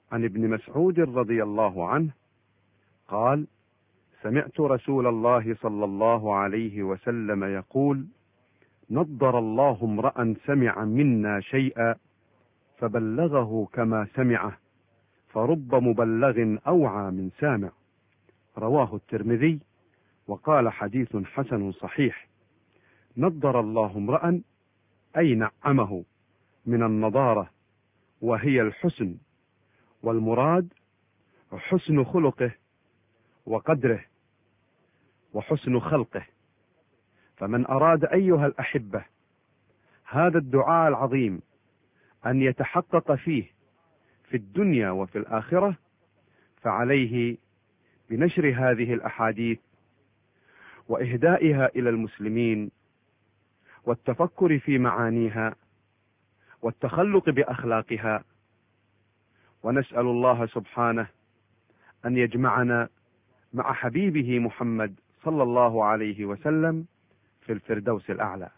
عن ابن مسعود رضي الله عنه قال: سمعت رسول الله صلى الله عليه وسلم يقول: نضر الله امرأ سمع منا شيئا فبلغه كما سمعه، فرب مبلغ أوعى من سامع. رواه الترمذي وقال: حديث حسن صحيح. نضر الله امرأ أي نعمه، من النضارة وهي الحسن، والمراد حسن خلقه وقدره وحسن خلقه. فمن أراد أيها الأحبة هذا الدعاء العظيم أن يتحقق فيه في الدنيا وفي الآخرة، فعليه بنشر هذه الأحاديث وإهدائها إلى المسلمين، والتفكر في معانيها، والتخلق بأخلاقها. ونسأل الله سبحانه أن يجمعنا مع حبيبه محمد صلى الله عليه وسلم في الفردوس الأعلى.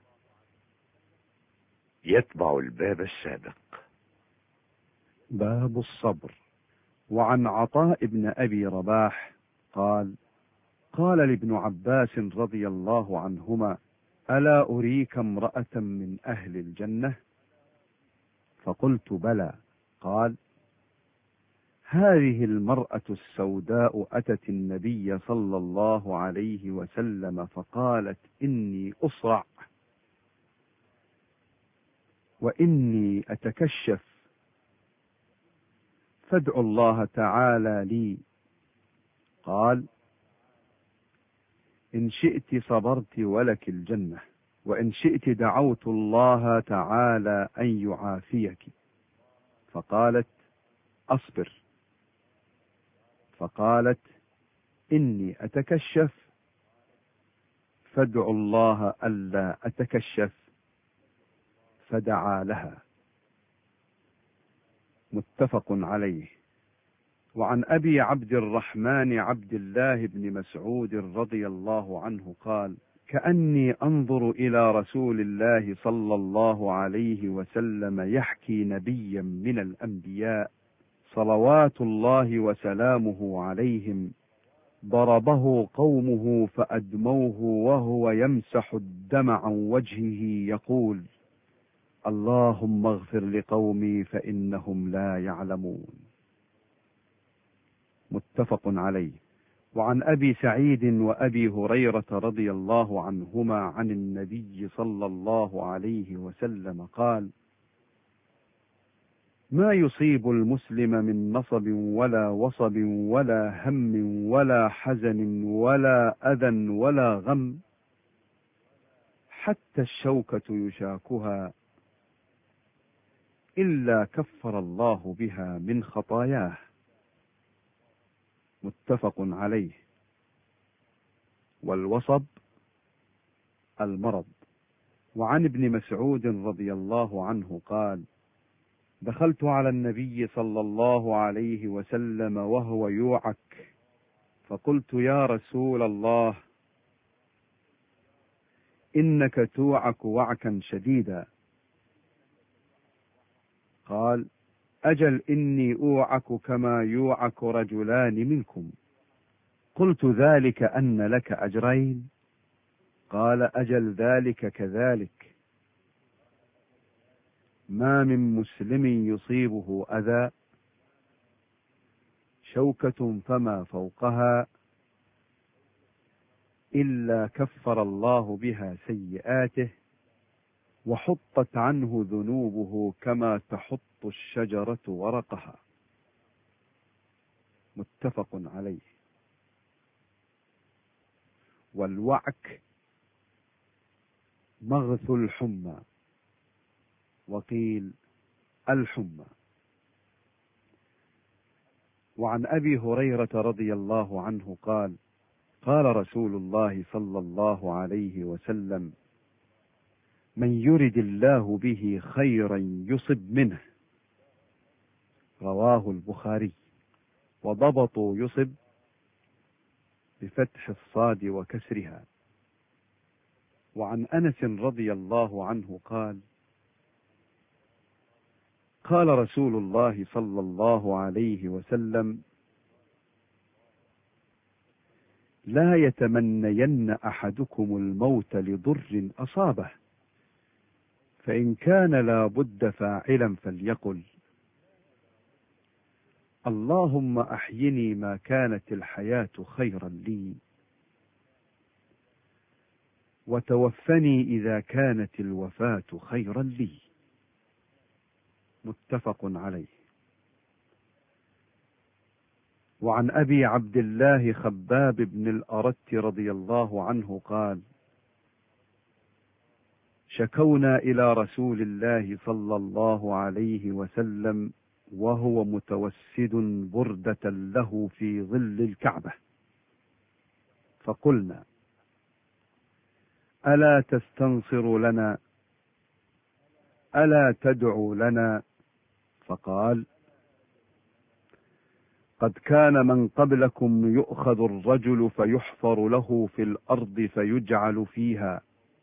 يتبع الباب السابق. باب الصبر. وعن عطاء بن أبي رباح قال: قال لابن عباس رضي الله عنهما: ألا أريك امرأة من أهل الجنة؟ فقلت: بلى. قال: هذه المرأة السوداء أتت النبي صلى الله عليه وسلم فقالت: إني أصرع وإني أتكشف، فادعوا الله تعالى لي. قال: إن شئت صبرت ولك الجنة، وإن شئت دعوت الله تعالى أن يعافيك. فقالت: أصبر. فقالت: إني أتكشف، فادعوا الله ألا أتكشف. فدعا لها. متفق عليه. وعن أبي عبد الرحمن عبد الله بن مسعود رضي الله عنه قال: كأني أنظر إلى رسول الله صلى الله عليه وسلم يحكي نبيا من الأنبياء صلوات الله وسلامه عليهم، ضربه قومه فأدموه وهو يمسح الدم عن وجهه يقول: اللهم اغفر لقومي فإنهم لا يعلمون. متفق عليه. وعن أبي سعيد وأبي هريرة رضي الله عنهما عن النبي صلى الله عليه وسلم قال: ما يصيب المسلم من نصب ولا وصب ولا هم ولا حزن ولا أذى ولا غم، حتى الشوكة يشاكها، إلا كفر الله بها من خطاياه. متفق عليه. والوصب المرض. وعن ابن مسعود رضي الله عنه قال: دخلت على النبي صلى الله عليه وسلم وهو يوعك، فقلت: يا رسول الله، إنك توعك وعكا شديدا. قال: أجل إني أوعك كما يوعك رجلان منكم. قلت: ذلك أن لك أجرين؟ قال: أجل ذلك كذلك. ما من مسلم يصيبه أذى، شوكة فما فوقها، إلا كفر الله بها سيئاته، وحطت عنه ذنوبه كما تحط الشجرة ورقها. متفق عليه. والوعك مغث الحمى، وقيل الحمى. وعن أبي هريرة رضي الله عنه قال: قال رسول الله صلى الله عليه وسلم: من يرد الله به خيرا يصب منه. رواه البخاري. وضبطوا يصب بفتح الصاد وكسرها. وعن أنس رضي الله عنه قال: قال رسول الله صلى الله عليه وسلم: لا يتمنين أحدكم الموت لضر أصابه، فإن كان لا بد فاعلا فليقل: اللهم أحيني ما كانت الحياة خيرا لي، وتوفني إذا كانت الوفاة خيرا لي. متفق عليه. وعن أبي عبد الله خباب بن الأرت رضي الله عنه قال: شكونا إلى رسول الله صلى الله عليه وسلم وهو متوسد بردة له في ظل الكعبة، فقلنا: ألا تستنصر لنا؟ ألا تدعو لنا؟ فقال: قد كان من قبلكم يؤخذ الرجل فيحفر له في الأرض فيجعل فيها،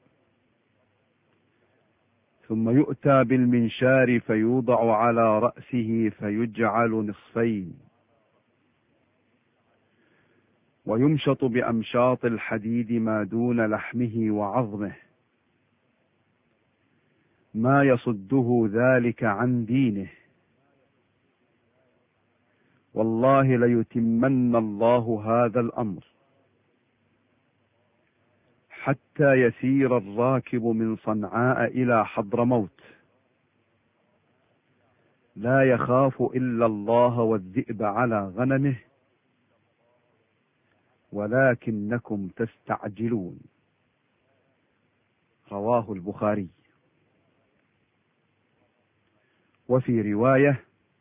ثم يؤتى بالمنشار فيوضع على رأسه فيجعل نصفين، ويمشط بأمشاط الحديد ما دون لحمه وعظمه، ما يصده ذلك عن دينه. والله ليتمن الله هذا الأمر حتى يسير الراكب من صنعاء إلى حضرموت لا يخاف إلا الله والذئب على غنمه، ولكنكم تستعجلون. رواه البخاري. وفي رواية: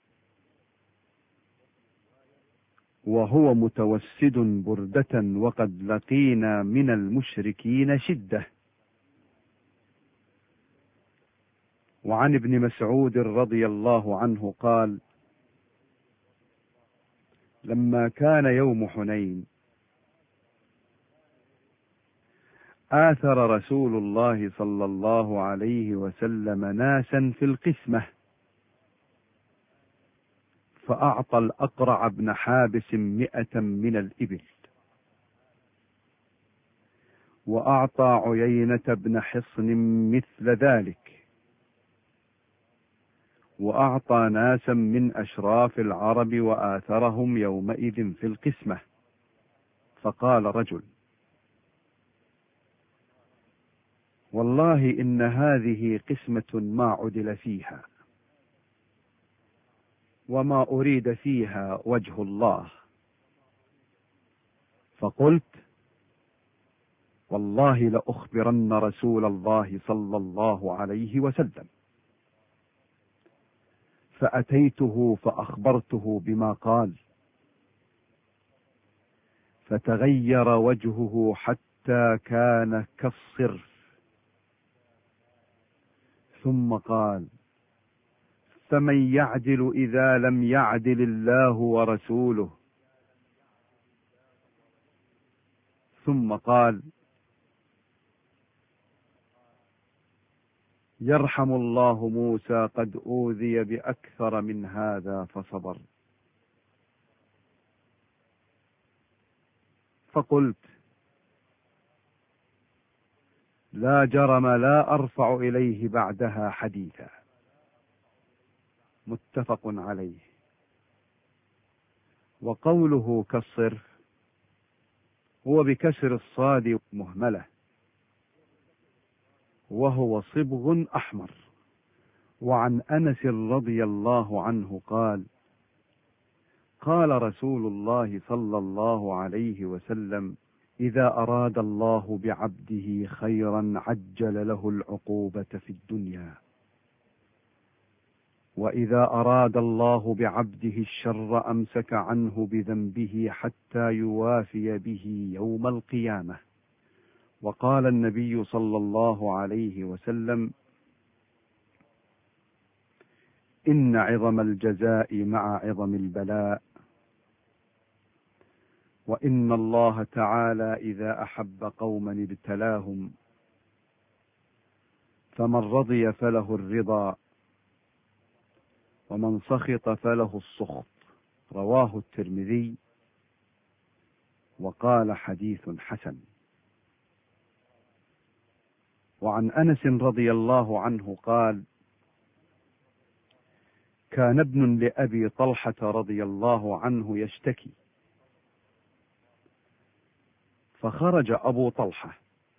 وهو متوسد بردة وقد لقينا من المشركين شدة. وعن ابن مسعود رضي الله عنه قال: لما كان يوم حنين آثر رسول الله صلى الله عليه وسلم ناسا في القسمة، فأعطى الأقرع بن حابس 100 من الإبل، وأعطى عيينة بن حصن مثل ذلك، وأعطى ناسا من أشراف العرب وآثرهم يومئذ في القسمة. فقال رجل: والله إن هذه قسمة ما عدل فيها، وما أريد فيها وجه الله. فقلت: والله لأخبرن رسول الله صلى الله عليه وسلم. فأتيته فأخبرته بما قال، فتغير وجهه حتى كان كالصرف، ثم قال: فمن يعدل إذا لم يعدل الله ورسوله؟ ثم قال: يرحم الله موسى قد أوذي بأكثر من هذا فصبر. فقلت: لا جرم لا أرفع إليه بعدها حديثا. متفق عليه. وقوله كالصرف هو بكسر الصاد مهملة، وهو صبغ أحمر. وعن أنس رضي الله عنه قال: قال رسول الله صلى الله عليه وسلم: إذا أراد الله بعبده خيرا عجل له العقوبة في الدنيا، وإذا أراد الله بعبده الشر أمسك عنه بذنبه حتى يوافي به يوم القيامة. وقال النبي صلى الله عليه وسلم: إن عظم الجزاء مع عظم البلاء، وإن الله تعالى إذا أحب قوما ابتلاهم، فمن رضي فله الرضا، ومن سخط فله السخط. رواه الترمذي وقال حديث حسن. وعن أنس رضي الله عنه قال: كان ابن لأبي طلحة رضي الله عنه يشتكي، فخرج أبو طلحة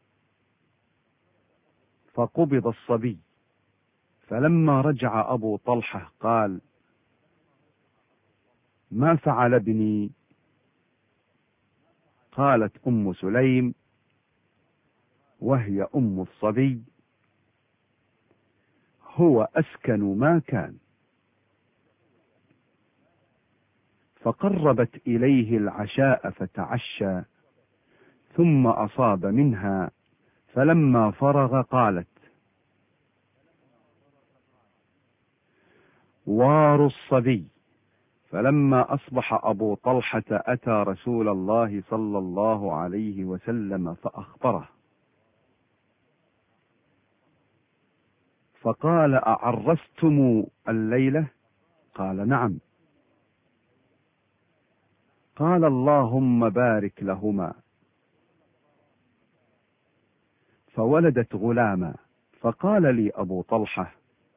فقبض الصبي، فلما رجع أبو طلحة قال: ما فعل ابني؟ قالت أم سليم وهي أم الصبي: هو أسكن ما كان. فقربت إليه العشاء فتعشى، ثم أصاب منها، فلما فرغ قالت: وار الصبي. فلما أصبح أبو طلحة أتى رسول الله صلى الله عليه وسلم فأخبره، فقال: أعرستم الليلة؟ قال: نعم. قال: اللهم بارك لهما. فولدت غلاما، فقال لي أبو طلحة: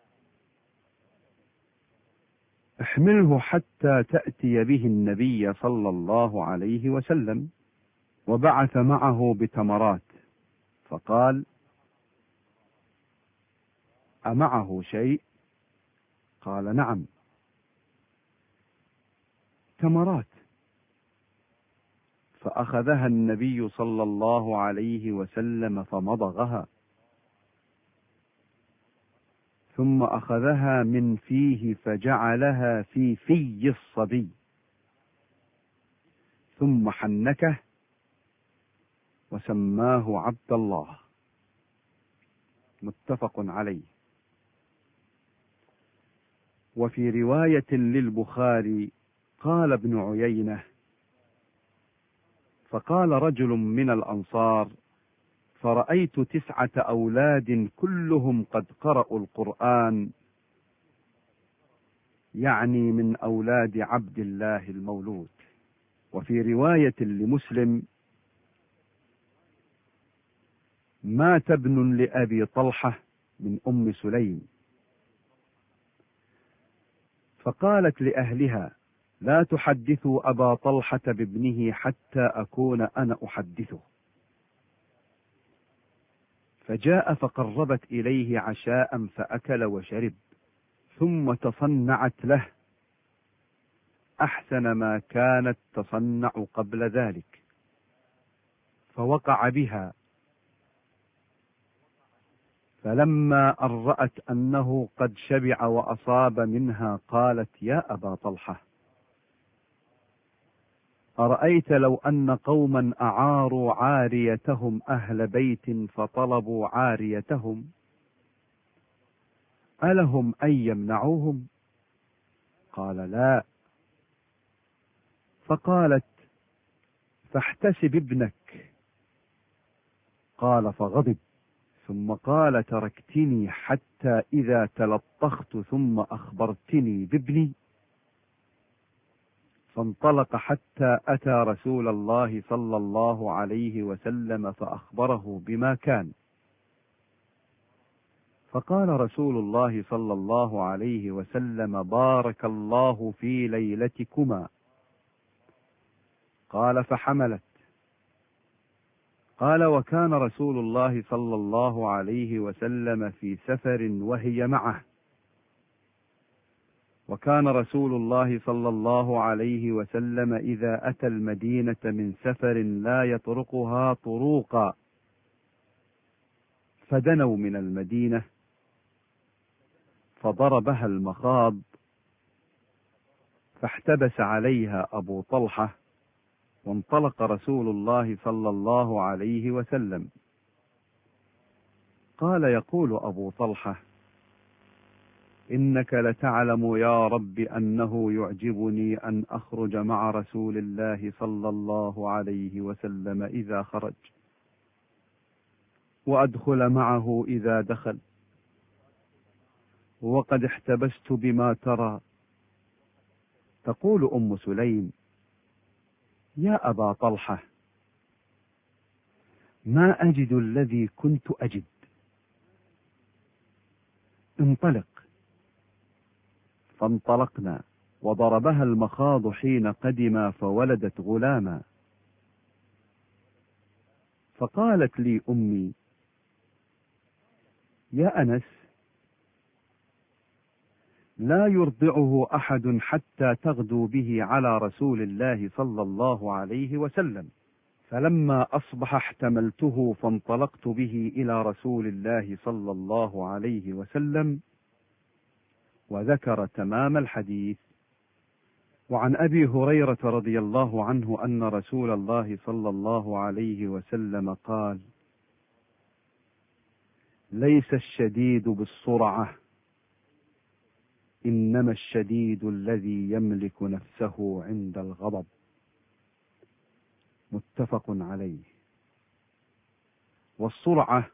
احمله حتى تأتي به النبي صلى الله عليه وسلم. وبعث معه بتمرات، فقال: أمعه شيء؟ قال: نعم، تمرات. فأخذها النبي صلى الله عليه وسلم فمضغها، ثم أخذها من فيه فجعلها في في الصبي، ثم حنكه وسماه عبد الله. متفق عليه. وفي رواية للبخاري قال ابن عيينة: فقال رجل من الأنصار: فرأيت 9 أولاد كلهم قد قرأوا القرآن، يعني من أولاد عبد الله المولود. وفي رواية لمسلم: مات ابن لأبي طلحة من أم سليم، فقالت لأهلها: لا تحدثوا أبا طلحة بابنه حتى أكون أنا أحدثه. فجاء فقربت إليه عشاء فأكل وشرب، ثم تصنعت له أحسن ما كانت تصنع قبل ذلك، فوقع بها. فلما أن رأت أنه قد شبع وأصاب منها قالت: يا أبا طلحة، أرأيت لو أن قوما أعاروا عاريتهم أهل بيت فطلبوا عاريتهم، ألهم أن يمنعوهم؟ قال: لا. فقالت: فاحتسب ابنك. قال: فغضب، ثم قال: تركتني حتى إذا تلطخت ثم أخبرتني بابني؟ فانطلق حتى أتى رسول الله صلى الله عليه وسلم فأخبره بما كان. فقال رسول الله صلى الله عليه وسلم: بارك الله في ليلتكما. قال: فحملت. قال: وكان رسول الله صلى الله عليه وسلم في سفر وهي معه، وكان رسول الله صلى الله عليه وسلم إذا أتى المدينة من سفر لا يطرقها طروقا، فدنوا من المدينة فضربها المخاض، فاحتبس عليها أبو طلحة، وانطلق رسول الله صلى الله عليه وسلم. قال يقول أبو طلحة: إنك لتعلم يا رب أنه يعجبني أن أخرج مع رسول الله صلى الله عليه وسلم إذا خرج، وأدخل معه إذا دخل، وقد احتبست بما ترى. تقول أم سليم: يا أبا طلحة، ما أجد الذي كنت أجد، انطلق. فانطلقنا، وضربها المخاض حين قدما فولدت غلاما. فقالت لي أمي: يا أنس، لا يرضعه أحد حتى تغدو به على رسول الله صلى الله عليه وسلم. فلما أصبح احتملته فانطلقت به إلى رسول الله صلى الله عليه وسلم، وذكر تمام الحديث. وعن أبي هريرة رضي الله عنه أن رسول الله صلى الله عليه وسلم قال: ليس الشديد بالسرعة، إنما الشديد الذي يملك نفسه عند الغضب. متفق عليه. والسرعة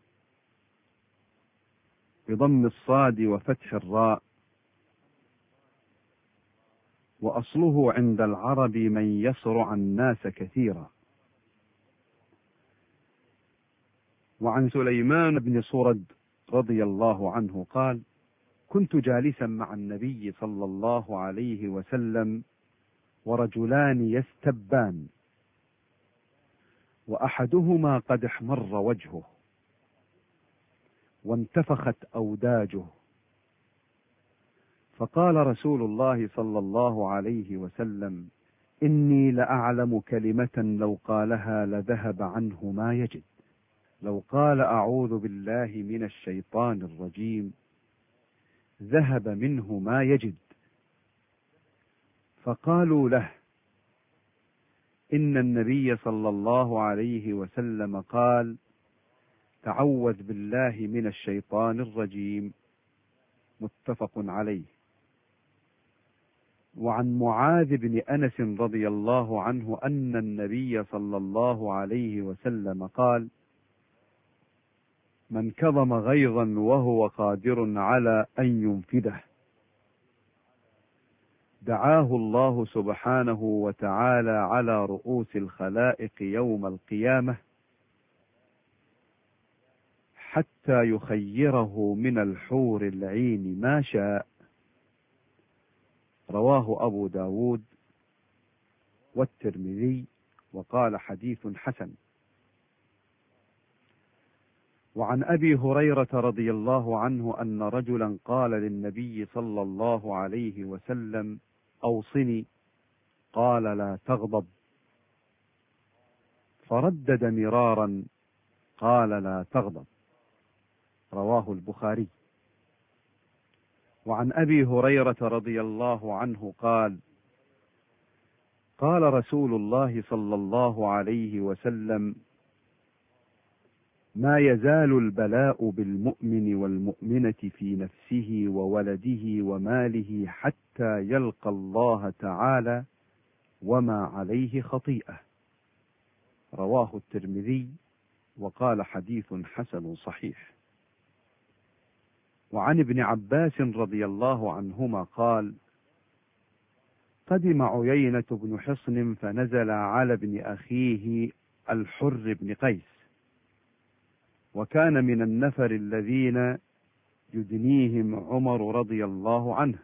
بضم الصاد وفتح الراء، وأصله عند العرب من يسرع الناس كثيرا. وعن سليمان بن صرد رضي الله عنه قال: كنت جالسا مع النبي صلى الله عليه وسلم، ورجلان يستبان، وأحدهما قد احمر وجهه وانتفخت أوداجه، فقال رسول الله صلى الله عليه وسلم: إني لأعلم كلمة لو قالها لذهب عنه ما يجد. لو قال أعوذ بالله من الشيطان الرجيم ذهب منه ما يجد. فقالوا له: إن النبي صلى الله عليه وسلم قال: تعوذ بالله من الشيطان الرجيم. متفق عليه. وعن معاذ بن أنس رضي الله عنه أن النبي صلى الله عليه وسلم قال: من كظم غيظا وهو قادر على أن ينفذه دعاه الله سبحانه وتعالى على رؤوس الخلائق يوم القيامة حتى يخيره من الحور العين ما شاء. رواه أبو داود والترمذي، وقال حديث حسن. وعن أبي هريرة رضي الله عنه أن رجلا قال للنبي صلى الله عليه وسلم: أوصني. قال: لا تغضب. فردد مرارا: قال: لا تغضب. رواه البخاري. وعن أبي هريرة رضي الله عنه قال: قال رسول الله صلى الله عليه وسلم: ما يزال البلاء بالمؤمن والمؤمنة في نفسه وولده وماله حتى يلقى الله تعالى وما عليه خطيئة. رواه الترمذي، وقال حديث حسن صحيح. وعن ابن عباس رضي الله عنهما قال: قدم عيينة بن حصن فنزل على ابن أخيه الحر بن قيس، وكان من النفر الذين يدنيهم عمر رضي الله عنه،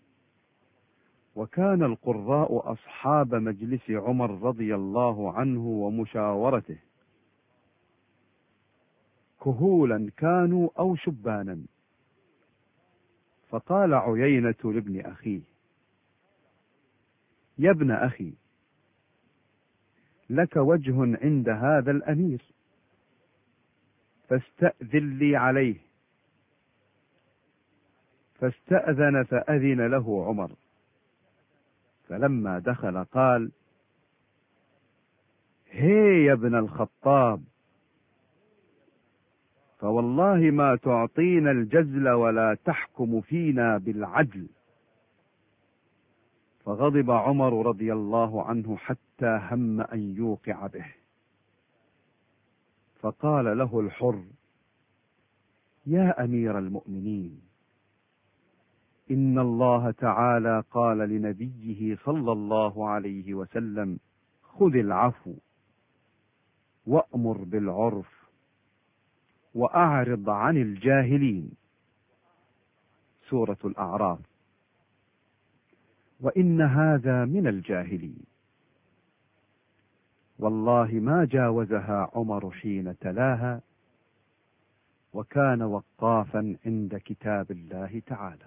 وكان القراء أصحاب مجلس عمر رضي الله عنه ومشاورته، كهولا كانوا أو شبانا. فقال عيينة لابن أخيه: يا ابن أخي، لك وجه عند هذا الأمير، فاستأذن لي عليه. فاستأذن فأذن له عمر، فلما دخل قال: هي يا ابن الخطاب، فوالله ما تعطينا الجزل ولا تحكم فينا بالعدل. فغضب عمر رضي الله عنه حتى هم أن يوقع به. فقال له الحر: يا أمير المؤمنين، إن الله تعالى قال لنبيه صلى الله عليه وسلم: خذ العفو وأمر بالعرف وأعرض عن الجاهلين. سورة الأعراف. وإن هذا من الجاهلين. والله ما جاوزها عمر حين تلاها، وكان وقافا عند كتاب الله تعالى.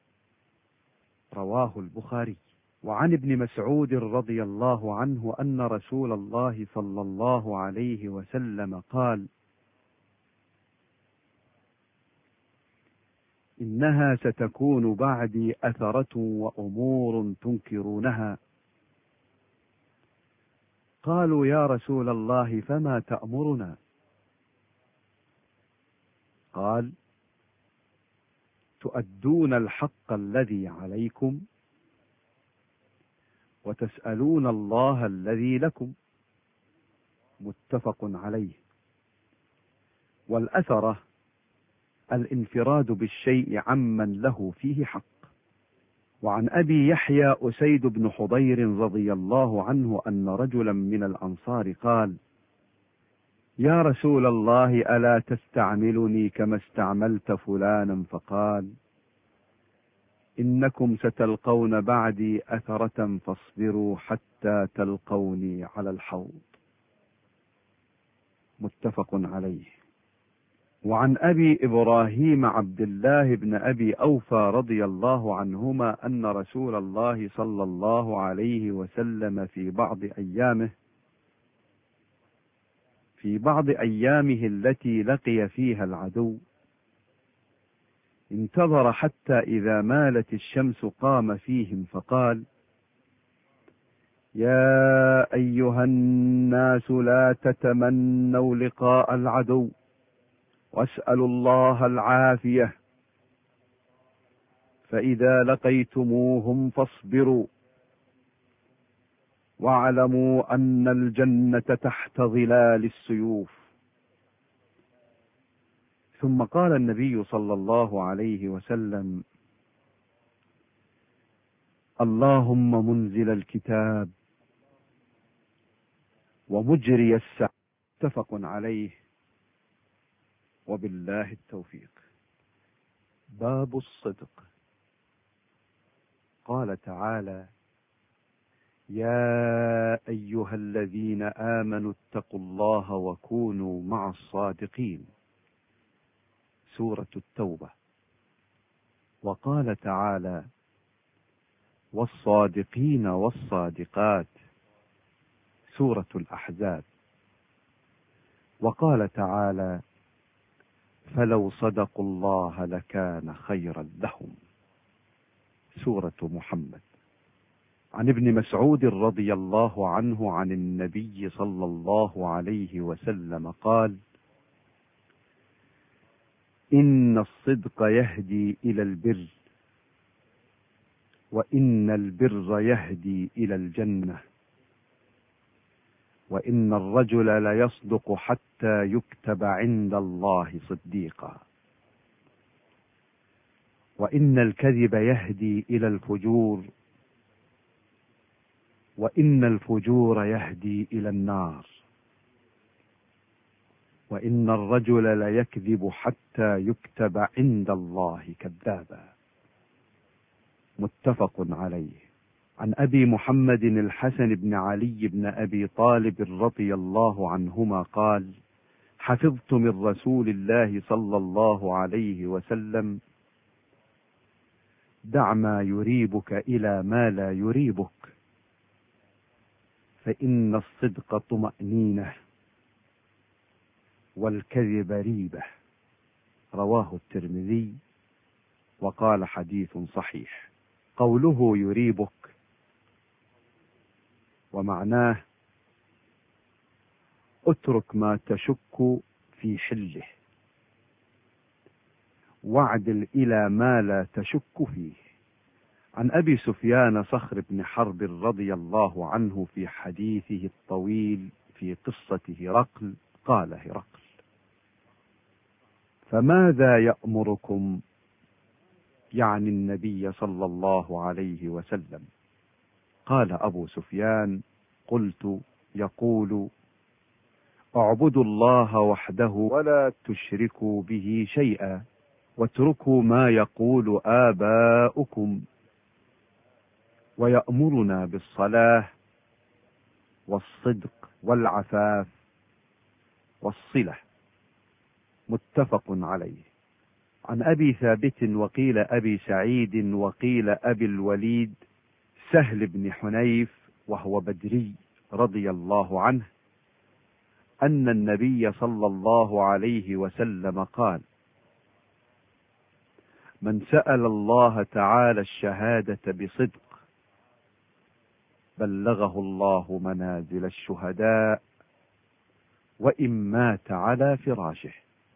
رواه البخاري. وعن ابن مسعود رضي الله عنه أن رسول الله صلى الله عليه وسلم قال: إنها ستكون بعدي أثرة وأمور تنكرونها. قالوا: يا رسول الله فما تأمرنا؟ قال: تؤدون الحق الذي عليكم وتسألون الله الذي لكم. متفق عليه. والأثرة الانفراد بالشيء عمن له فيه حق. وعن أبي يحيى أسيد بن حضير رضي الله عنه أن رجلا من الأنصار قال: يا رسول الله ألا تستعملني كما استعملت فلانا؟ فقال: إنكم ستلقون بعدي أثرة فاصبروا حتى تلقوني على الحوض. متفق عليه. وعن أبي إبراهيم عبد الله بن أبي أوفى رضي الله عنهما أن رسول الله صلى الله عليه وسلم في بعض أيامه التي لقي فيها العدو انتظر حتى إذا مالت الشمس قام فيهم فقال: يا أيها الناس لا تتمنوا لقاء العدو واسألوا الله العافية، فإذا لقيتموهم فاصبروا واعلموا أن الجنة تحت ظلال السيوف. ثم قال النبي صلى الله عليه وسلم: اللهم منزل الكتاب ومجري السحاب. متفق عليه. وبالله التوفيق. باب الصدق. قال تعالى: يا أيها الذين آمنوا اتقوا الله وكونوا مع الصادقين. سورة التوبة. وقال تعالى: والصادقين والصادقات. سورة الأحزاب. وقال تعالى: فلو صدقوا الله لكان خيرا لهم. سورة محمد. عن ابن مسعود رضي الله عنه عن النبي صلى الله عليه وسلم قال: إن الصدق يهدي إلى البر، وإن البر يهدي إلى الجنة، وإن الرجل ليصدق حتى يكتب عند الله صديقا، وإن الكذب يهدي إلى الفجور، وإن الفجور يهدي إلى النار، وإن الرجل ليكذب حتى يكتب عند الله كذابا. متفق عليه. عن أبي محمد الحسن بن علي بن أبي طالب رضي الله عنهما قال: حفظت من رسول الله صلى الله عليه وسلم: دع ما يريبك إلى ما لا يريبك، فإن الصدق طمأنينة والكذب ريبة. رواه الترمذي وقال حديث صحيح. قوله يريبك ومعناه اترك ما تشك في حله، واعدل إلى ما لا تشك فيه. عن أبي سفيان صخر بن حرب رضي الله عنه في حديثه الطويل في قصة هرقل قال هرقل: فماذا يأمركم؟ يعني النبي صلى الله عليه وسلم. قال أبو سفيان: قلت: يقول: اعبدوا الله وحده ولا تشركوا به شيئا واتركوا ما يقول آباؤكم، ويأمرنا بالصلاة والصدق والعفاف والصلة. متفق عليه. عن أبي ثابت وقيل أبي سعيد وقيل أبي الوليد سهل بن حنيف وهو بدري رضي الله عنه أن النبي صلى الله عليه وسلم قال: من سأل الله تعالى الشهادة بصدق بلغه الله منازل الشهداء وإن مات على فراشه.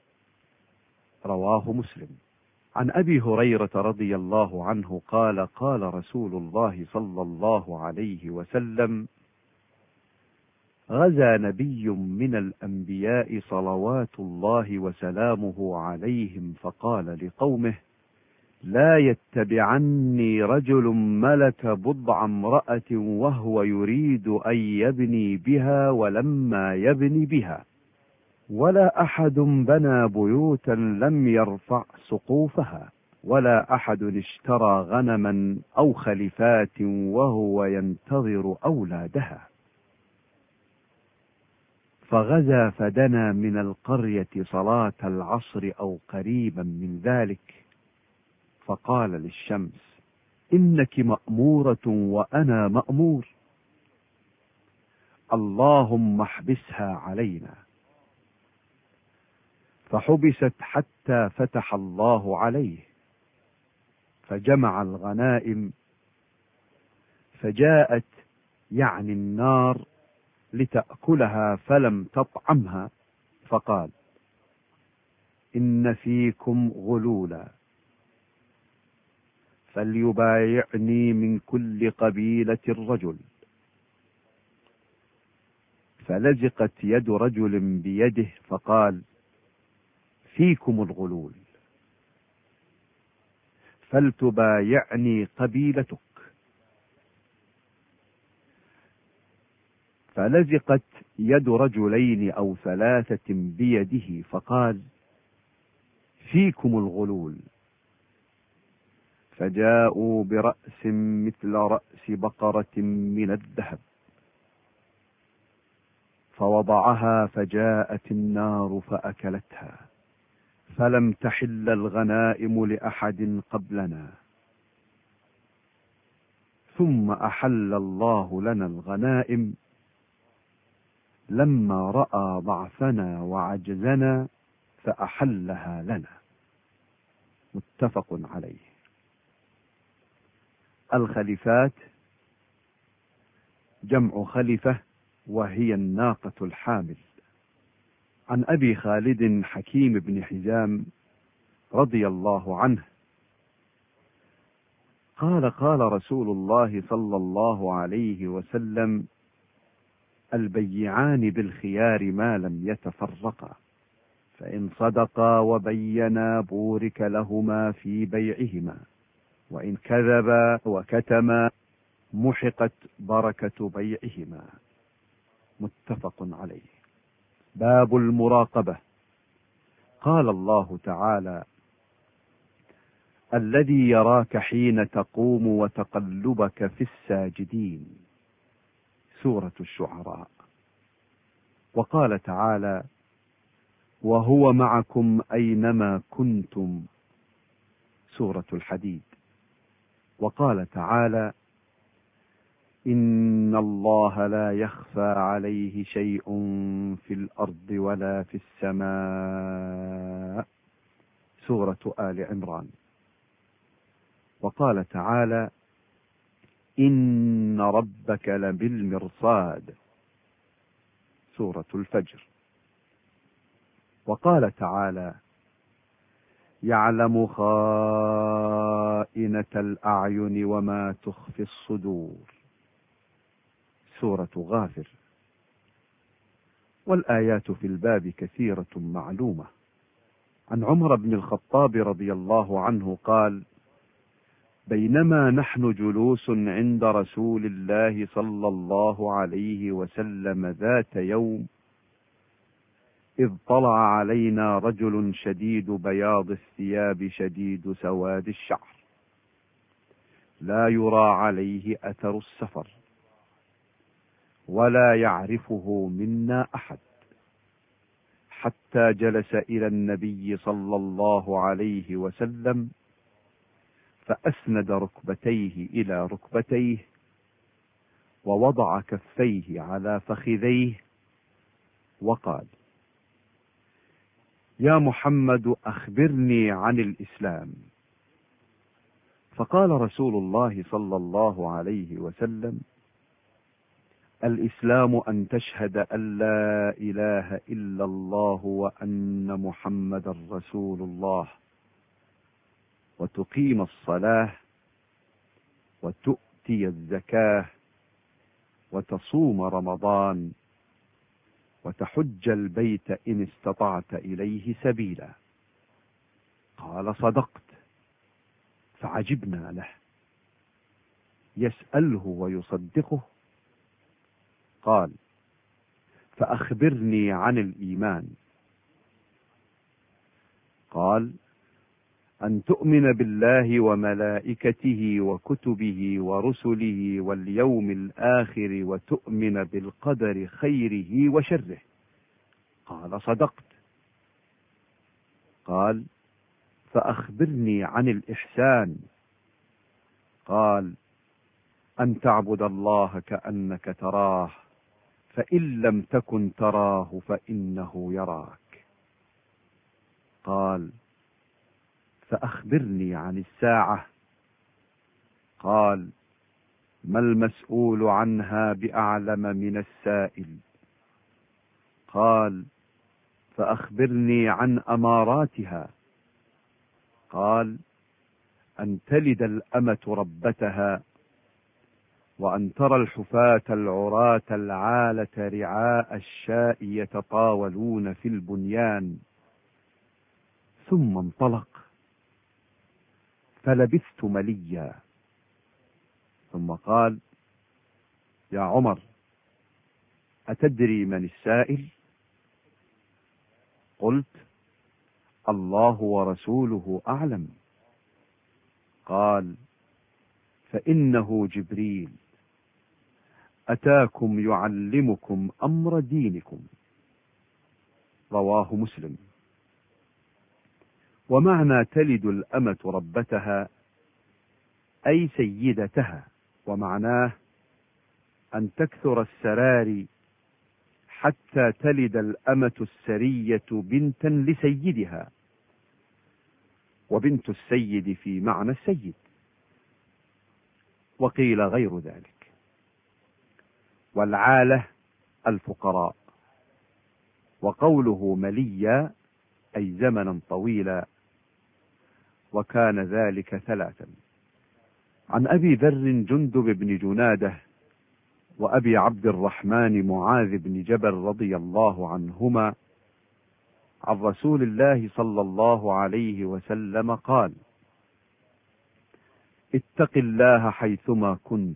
رواه مسلم. عن أبي هريرة رضي الله عنه قال: قال رسول الله صلى الله عليه وسلم: غزا نبي من الأنبياء صلوات الله وسلامه عليهم فقال لقومه: لا يتبعني رجل ملك بضع امرأة وهو يريد أن يبني بها ولما يبني بها، ولا أحد بنى بيوتا لم يرفع سقوفها، ولا أحد اشترى غنما أو خلفات وهو ينتظر أولادها. فغزا فدنا من القرية صلاة العصر أو قريبا من ذلك، فقال للشمس: إنك مأمورة وأنا مأمور، اللهم احبسها علينا. فحبست حتى فتح الله عليه، فجمع الغنائم، فجاءت يعني النار لتأكلها فلم تطعمها، فقال: إن فيكم غلولا، فليبايعني من كل قبيلة رجل. فلزقت يد رجل بيده فقال: فيكم الغلول، فلتبايعني قبيلتك. فلزقت يد رجلين أو ثلاثة بيده فقال: فيكم الغلول. فجاءوا برأس مثل رأس بقرة من الذهب، فوضعها، فجاءت النار فأكلتها، فلم تحل الغنائم لأحد قبلنا. ثم أحل الله لنا الغنائم لما رأى ضعفنا وعجزنا فأحلها لنا. متفق عليه. الخليفات جمع خلفة، وهي الناقة الحامل. عن أبي خالد حكيم بن حزام رضي الله عنه قال: قال رسول الله صلى الله عليه وسلم: البيعان بالخيار ما لم يتفرقا، فإن صدقا وبينا بورك لهما في بيعهما، وإن كذبا وكتما محقت بركة بيعهما. متفق عليه. باب المراقبة. قال الله تعالى: الذي يراك حين تقوم وتقلبك في الساجدين. سورة الشعراء. وقال تعالى: وهو معكم أينما كنتم. سورة الحديد. وقال تعالى: إن الله لا يخفى عليه شيء في الأرض ولا في السماء. سورة آل عمران. وقال تعالى: إن ربك لبالمرصاد. سورة الفجر. وقال تعالى: يعلم خائنة الأعين وما تخفي الصدور. سورة غافر. والآيات في الباب كثيرة معلومة. عن عمر بن الخطاب رضي الله عنه قال: بينما نحن جلوس عند رسول الله صلى الله عليه وسلم ذات يوم، إذ طلع علينا رجل شديد بياض الثياب شديد سواد الشعر، لا يرى عليه أثر السفر، ولا يعرفه منا أحد، حتى جلس إلى النبي صلى الله عليه وسلم، فأسند ركبتيه إلى ركبتيه، ووضع كفيه على فخذيه، وقال: يا محمد، أخبرني عن الإسلام. فقال رسول الله صلى الله عليه وسلم: الإسلام أن تشهد أن لا إله إلا الله وأن محمدا رسول الله، وتقيم الصلاة، وتؤتي الزكاة، وتصوم رمضان، وتحج البيت إن استطعت إليه سبيلا. قال: صدقت. فعجبنا له، يسأله ويصدقه. قال: فأخبرني عن الإيمان. قال: أن تؤمن بالله وملائكته وكتبه ورسله واليوم الآخر، وتؤمن بالقدر خيره وشره. قال: صدقت. قال: فأخبرني عن الإحسان. قال: أن تعبد الله كأنك تراه، فإن لم تكن تراه فإنه يراك. قال: فأخبرني عن الساعة. قال: ما المسؤول عنها بأعلم من السائل. قال: فأخبرني عن أماراتها. قال: أن تلد الأمة ربتها، وأن ترى الحفاة العراة العالة رعاء الشاء يتطاولون في البنيان. ثم انطلق، فلبثت مليا، ثم قال: يا عمر، أتدري من السائل؟ قلت: الله ورسوله أعلم. قال: فإنه جبريل أتاكم يعلمكم أمر دينكم. رواه مسلم. ومعنى تلد الأمة ربتها أي سيدتها، ومعناه أن تكثر السراري حتى تلد الأمة السرية بنتا لسيدها، وبنت السيد في معنى السيد، وقيل غير ذلك. والعالة الفقراء. وقوله مليا أي زمنا طويلا، وكان ذلك 3. عن أبي ذر جندب بن جنادة وأبي عبد الرحمن معاذ بن جبل رضي الله عنهما عن رسول الله صلى الله عليه وسلم قال: اتق الله حيثما كنت،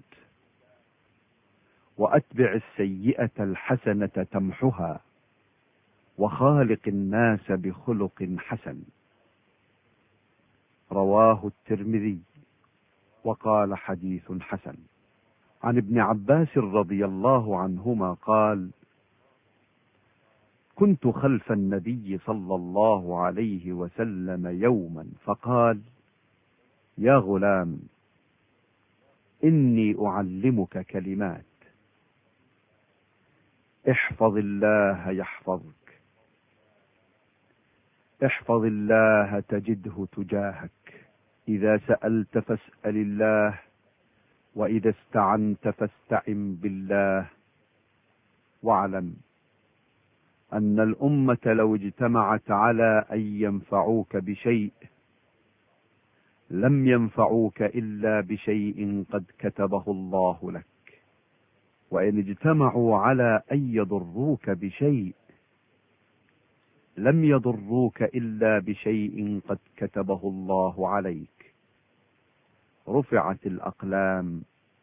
وأتبع السيئة الحسنة تمحها، وخالق الناس بخلق حسن. رواه الترمذي، وقال: حديث حسن. عن ابن عباس رضي الله عنهما قال: كنت خلف النبي صلى الله عليه وسلم يوما، فقال: يا غلام، إني أعلمك كلمات، احفظ الله يحفظك، احفظ الله تجده تجاهك، إذا سألت فاسأل الله، وإذا استعنت فاستعن بالله، واعلم أن الأمة لو اجتمعت على أن ينفعوك بشيء لم ينفعوك إلا بشيء قد كتبه الله لك، وإن اجتمعوا على أن يضروك بشيء لم يضروك إلا بشيء قد كتبه الله عليك. رفعت الأقلام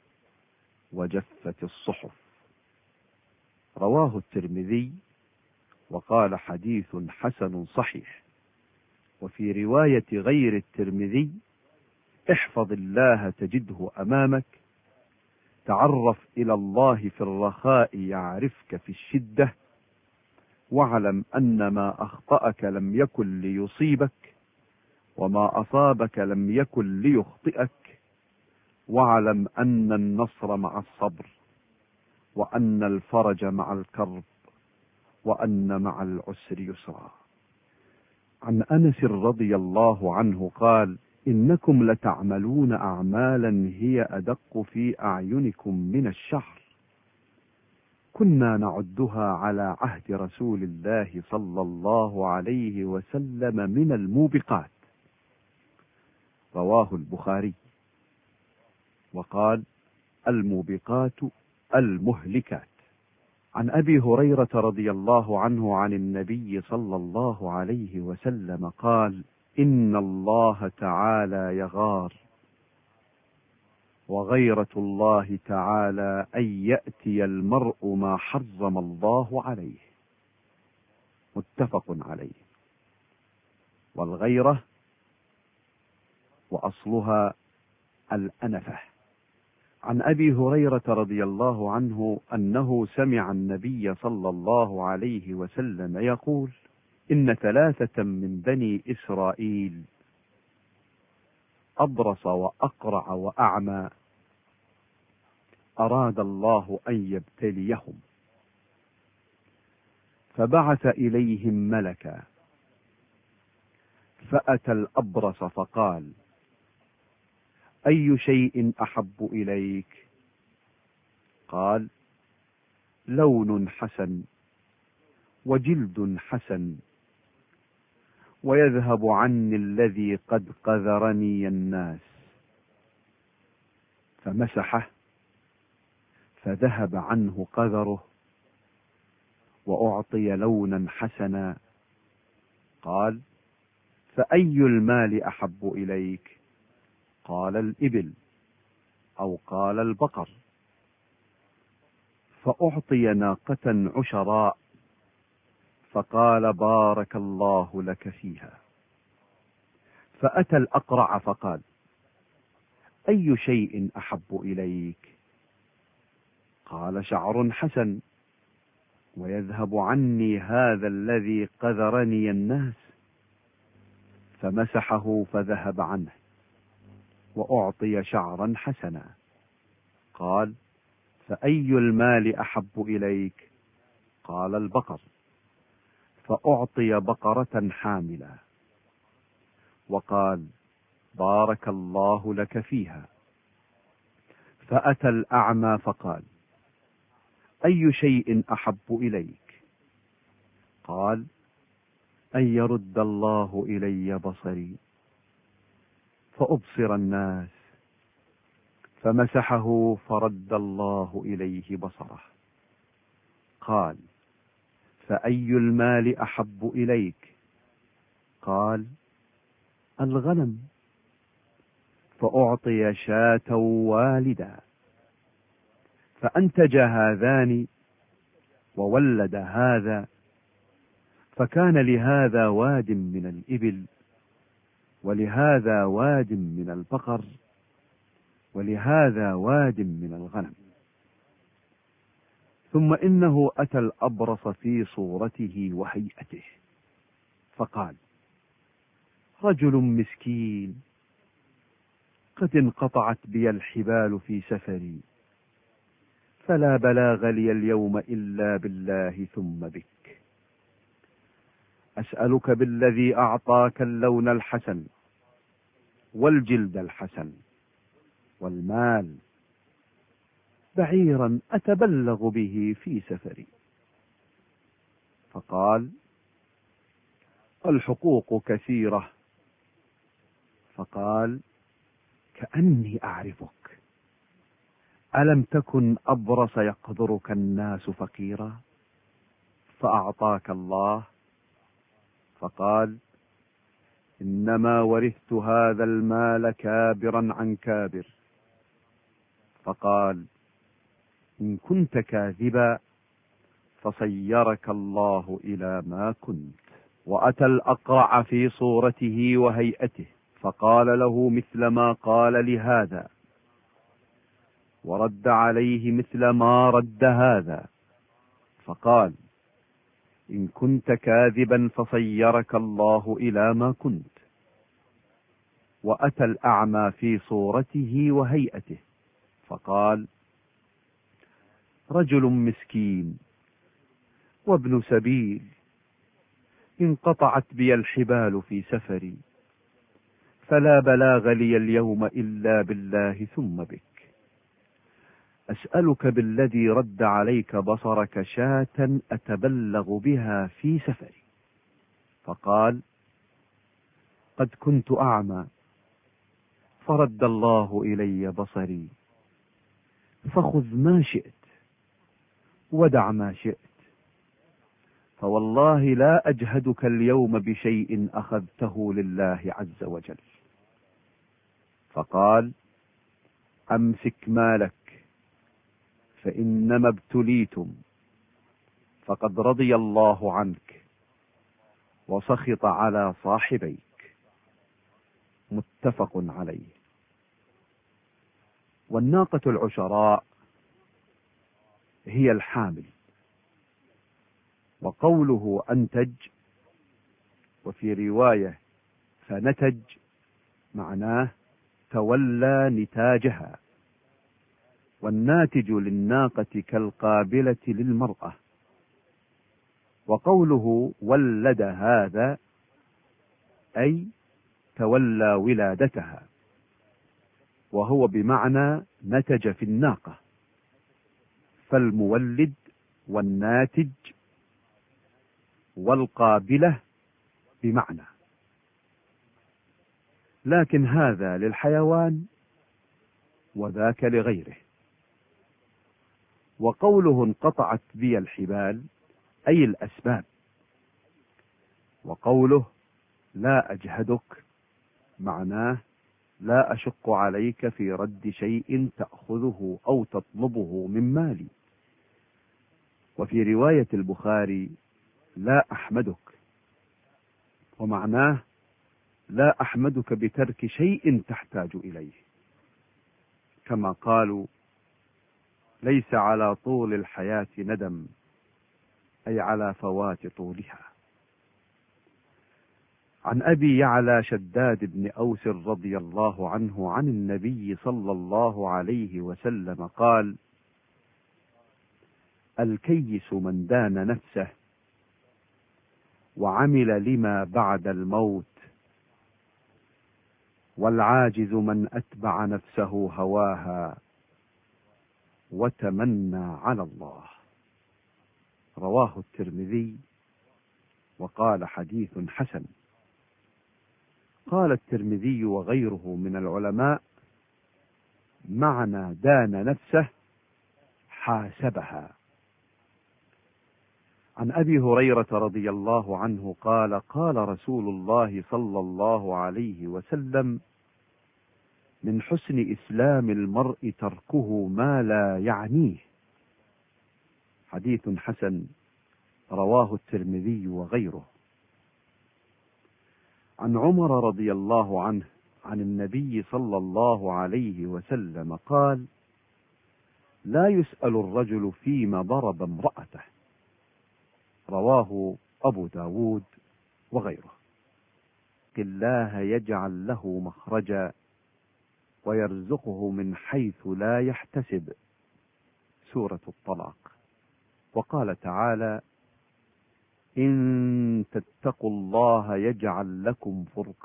وجفت الصحف. رواه الترمذي وقال حديث حسن صحيح. وفي رواية غير الترمذي: احفظ الله تجده أمامك، تعرف إلى الله في الرخاء يعرفك في الشدة، واعلم أن ما أخطأك لم يكن ليصيبك، وما أصابك لم يكن ليخطئك، واعلم أن النصر مع الصبر، وأن الفرج مع الكرب، وأن مع العسر يسرا. عن أنس رضي الله عنه قال: إنكم لتعملون أعمالا هي أدق في أعينكم من الشعر، كنا نعدها على عهد رسول الله صلى الله عليه وسلم من الموبقات. رواه البخاري. وقال: الموبقات المهلكات. عن أبي هريرة رضي الله عنه عن النبي صلى الله عليه وسلم قال: إن الله تعالى يغار، وغيرة الله تعالى أن يأتي المرء ما حرم الله عليه. متفق عليه. والغيرة وأصلها الأنفة. عن أبي هريرة رضي الله عنه أنه سمع النبي صلى الله عليه وسلم يقول: إن 3 من بني إسرائيل، أبرص وأقرع وأعمى، أراد الله أن يبتليهم، فبعث إليهم ملكا، فأتى الأبرص فقال: أي شيء أحب إليك؟ قال: لون حسن، وجلد حسن، ويذهب عني الذي قد قذرني الناس. فمسحه فذهب عنه قذره، وأعطي لونا حسنا. قال: فأي المال أحب إليك؟ قال: الإبل، أو قال: البقر. فأعطي ناقة عشراء، فقال: بارك الله لك فيها. فأتى الأقرع فقال: أي شيء أحب إليك؟ قال: شعر حسن، ويذهب عني هذا الذي قذرني الناس. فمسحه فذهب عنه، وأعطي شعرا حسنا. قال: فأي المال أحب إليك؟ قال: البقر. فأعطي بقرة حاملة، وقال: بارك الله لك فيها. فأتى الأعمى فقال: أي شيء أحب إليك؟ قال: أن يرد الله إلي بصري فأبصر الناس. فمسحه فرد الله إليه بصره. قال: فأي المال أحب إليك؟ قال: الغنم. فأعطي شاة والدا، فأنتج هذان وولد هذا، فكان لهذا واد من الإبل، ولهذا واد من البقر، ولهذا واد من الغنم. ثم إنه أتى الأبرص في صورته وهيئته، فقال: رجل مسكين، قد انقطعت بي الحبال في سفري، فلا بلاغ لي اليوم إلا بالله ثم بك. أسألك بالذي أعطاك اللون الحسن، والجلد الحسن، والمال، بعيرا أتبلغ به في سفري. فقال: الحقوق كثيرة. فقال: كأني أعرفك، ألم تكن أبرص يقدرك الناس فقيرا، فأعطاك الله؟ فقال: إنما ورثت هذا المال كابرا عن كابر. فقال: إن كنت كاذبا فصيرك الله إلى ما كنت. وأتى الأقرع في صورته وهيئته فقال له مثل ما قال لهذا، ورد عليه مثل ما رد هذا، فقال: إن كنت كاذبا فصيرك الله إلى ما كنت. وأتى الأعمى في صورته وهيئته فقال: رجل مسكين وابن سبيل، انقطعت بي الحبال في سفري، فلا بلاغ لي اليوم إلا بالله ثم بك. أسألك بالذي رد عليك بصرك شاة أتبلغ بها في سفري. فقال: قد كنت أعمى فرد الله إلي بصري، فخذ ما شئت ودع ما شئت، فوالله لا أجهدك اليوم بشيء أخذته لله عز وجل. فقال: أمسك مالك فإنما ابتليتم، فقد رضي الله عنك وسخط على صاحبيك. متفق عليه. والناقة العشراء هي الحامل. وقوله أنتج وفي رواية فنتج معناه تولى نتاجها. والناتج للناقة كالقابلة للمرأة. وقوله ولد هذا أي تولى ولادتها، وهو بمعنى نتج في الناقة، فالمولد والناتج والقابلة بمعنى، لكن هذا للحيوان وذاك لغيره. وقوله انقطعت بي الحبال أي الأسباب. وقوله لا أجهدك معناه لا أشق عليك في رد شيء تأخذه أو تطلبه من مالي. وفي رواية البخاري لا أحمدك، ومعناه لا أحمدك بترك شيء تحتاج إليه، كما قالوا ليس على طول الحياة ندم، أي على فوات طولها. عن أبي يعلى شداد بن أوس رضي الله عنه عن النبي صلى الله عليه وسلم قال: الكيس من دان نفسه وعمل لما بعد الموت، والعاجز من أتبع نفسه هواها وتمنى على الله. رواه الترمذي وقال حديث حسن. قال الترمذي وغيره من العلماء معنى دان نفسه حاسبها. عن أبي هريرة رضي الله عنه قال: قال رسول الله صلى الله عليه وسلم: من حسن إسلام المرء تركه ما لا يعنيه. حديث حسن رواه الترمذي وغيره. عن عمر رضي الله عنه عن النبي صلى الله عليه وسلم قال: لا يسأل الرجل فيما ضرب امرأته. رواه أبو داود وغيره. الله يجعل له مخرجا ويرزقه من حيث لا يحتسب. سورة الطلاق. وقال تعالى: إن تتقوا الله يجعل لكم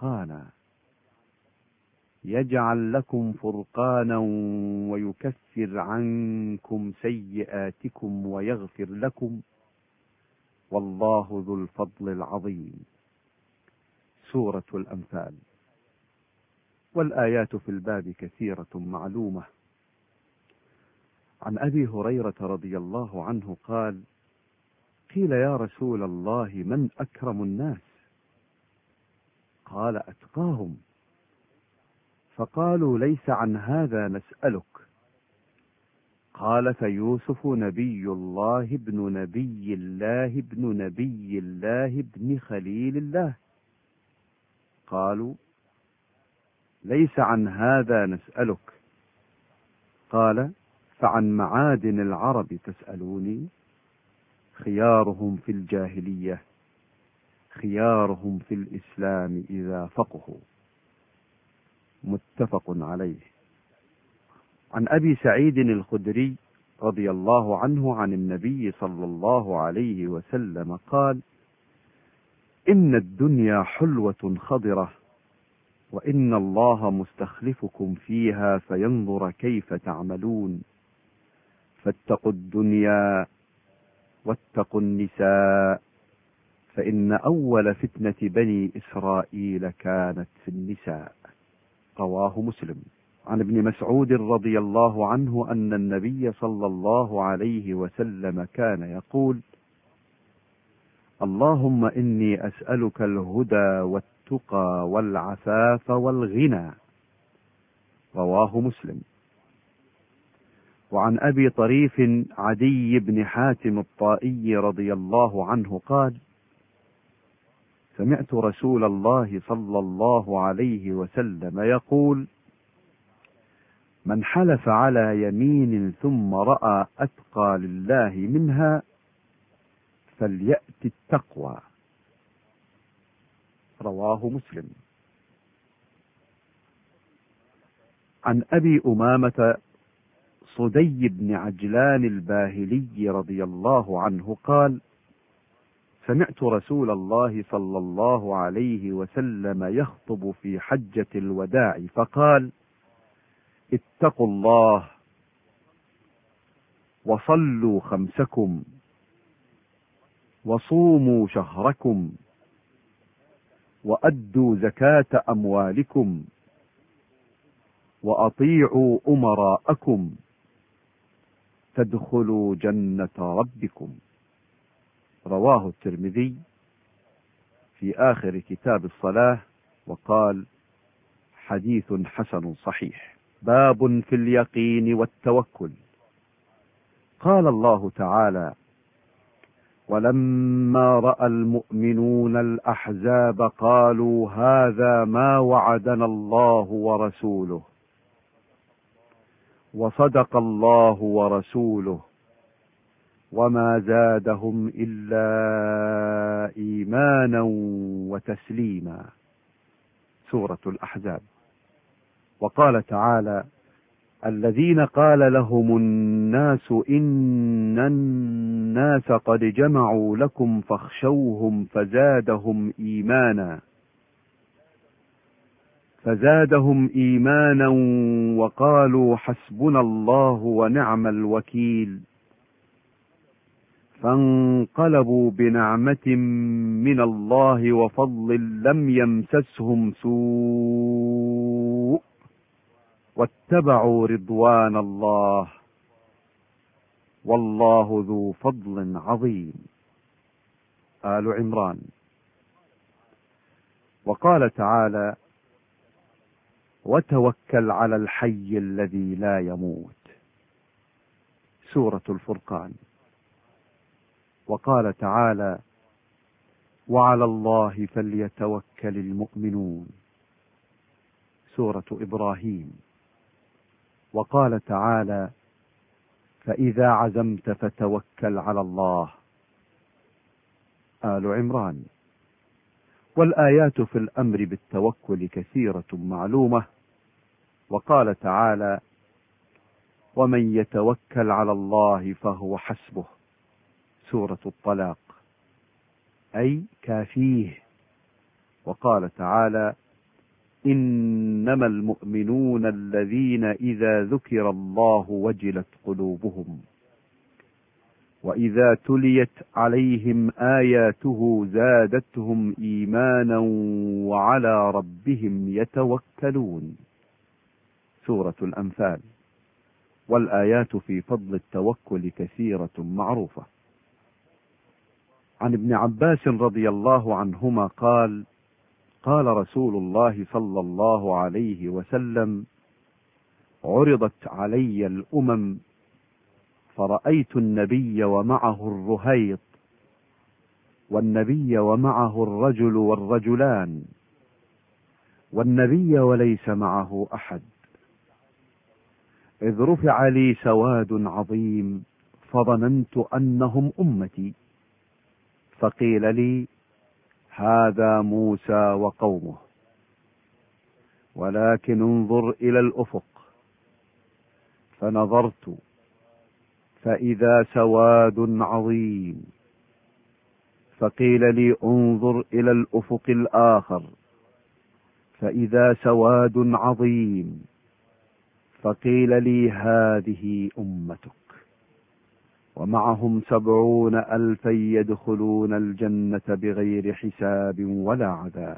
فرقانا ويكفر عنكم سيئاتكم ويغفر لكم، والله ذو الفضل العظيم. سورة الأنفال. والآيات في الباب كثيرة معلومة. عن أبي هريرة رضي الله عنه قال: قيل يا رسول الله من أكرم الناس؟ قال: أتقاهم. فقالوا: ليس عن هذا نسألك. قال: فيوسف نبي الله ابن نبي الله ابن نبي الله ابن خليل الله. قالوا: ليس عن هذا نسألك. قال: فعن معادن العرب تسألوني؟ خيارهم في الجاهلية خيارهم في الإسلام إذا فقهوا. متفق عليه. عن أبي سعيد الخدري رضي الله عنه عن النبي صلى الله عليه وسلم قال: إن الدنيا حلوة خضرة، وإن الله مستخلفكم فيها فينظر كيف تعملون، فاتقوا الدنيا واتقوا النساء، فإن أول فتنة بني إسرائيل كانت في النساء. رواه مسلم. عن ابن مسعود رضي الله عنه أن النبي صلى الله عليه وسلم كان يقول: اللهم إني أسألك الهدى والتقى والعفاف والغنى. رواه مسلم. وعن أبي طريف عدي بن حاتم الطائي رضي الله عنه قال: سمعت رسول الله صلى الله عليه وسلم يقول: من حلف على يمين ثم رأى أتقى لله منها فليأت التقوى. رواه مسلم. عن أبي أمامة صدي بن عجلان الباهلي رضي الله عنه قال: سمعت رسول الله صلى الله عليه وسلم يخطب في حجة الوداع فقال: اتقوا الله وصلوا خمسكم وصوموا شهركم وأدوا زكاة أموالكم وأطيعوا أمراءكم تدخلوا جنة ربكم. رواه الترمذي في آخر كتاب الصلاة، وقال: حديث حسن صحيح. باب في اليقين والتوكل. قال الله تعالى: ولما رأى المؤمنون الأحزاب قالوا هذا ما وعدنا الله ورسوله وصدق الله ورسوله وما زادهم إلا إيمانا وتسليما. سورة الأحزاب. وقال تعالى: الذين قال لهم الناس إن الناس قد جمعوا لكم فاخشوهم فزادهم إيمانا وقالوا حسبنا الله ونعم الوكيل. فانقلبوا بنعمة من الله وفضل لم يمسسهم سوء واتبعوا رضوان الله والله ذو فضل عظيم. آل عمران. وقال تعالى: وتوكل على الحي الذي لا يموت. سورة الفرقان. وقال تعالى: وعلى الله فليتوكل المؤمنون. سورة إبراهيم. وقال تعالى: فإذا عزمت فتوكل على الله. آل عمران. والآيات في الأمر بالتوكل كثيرة معلومة. وقال تعالى: ومن يتوكل على الله فهو حسبه. سورة الطلاق، أي كافيه. وقال تعالى: إنما المؤمنون الذين إذا ذكر الله وجلت قلوبهم وإذا تليت عليهم آياته زادتهم إيمانا وعلى ربهم يتوكلون. سورة الأنفال. والآيات في فضل التوكل كثيرة معروفة. عن ابن عباس رضي الله عنهما قال: قال رسول الله صلى الله عليه وسلم: عرضت علي الأمم فرأيت النبي ومعه الرهيط، والنبي ومعه الرجل والرجلان، والنبي وليس معه أحد، إذ رفع لي سواد عظيم فظننت أنهم أمتي، فقيل لي: هذا موسى وقومه، ولكن انظر إلى الأفق. فنظرت فإذا سواد عظيم، فقيل لي: انظر إلى الأفق الآخر، فإذا سواد عظيم، فقيل لي: هذه أمتك، ومعهم 70,000 يدخلون الجنة بغير حساب ولا عذاب.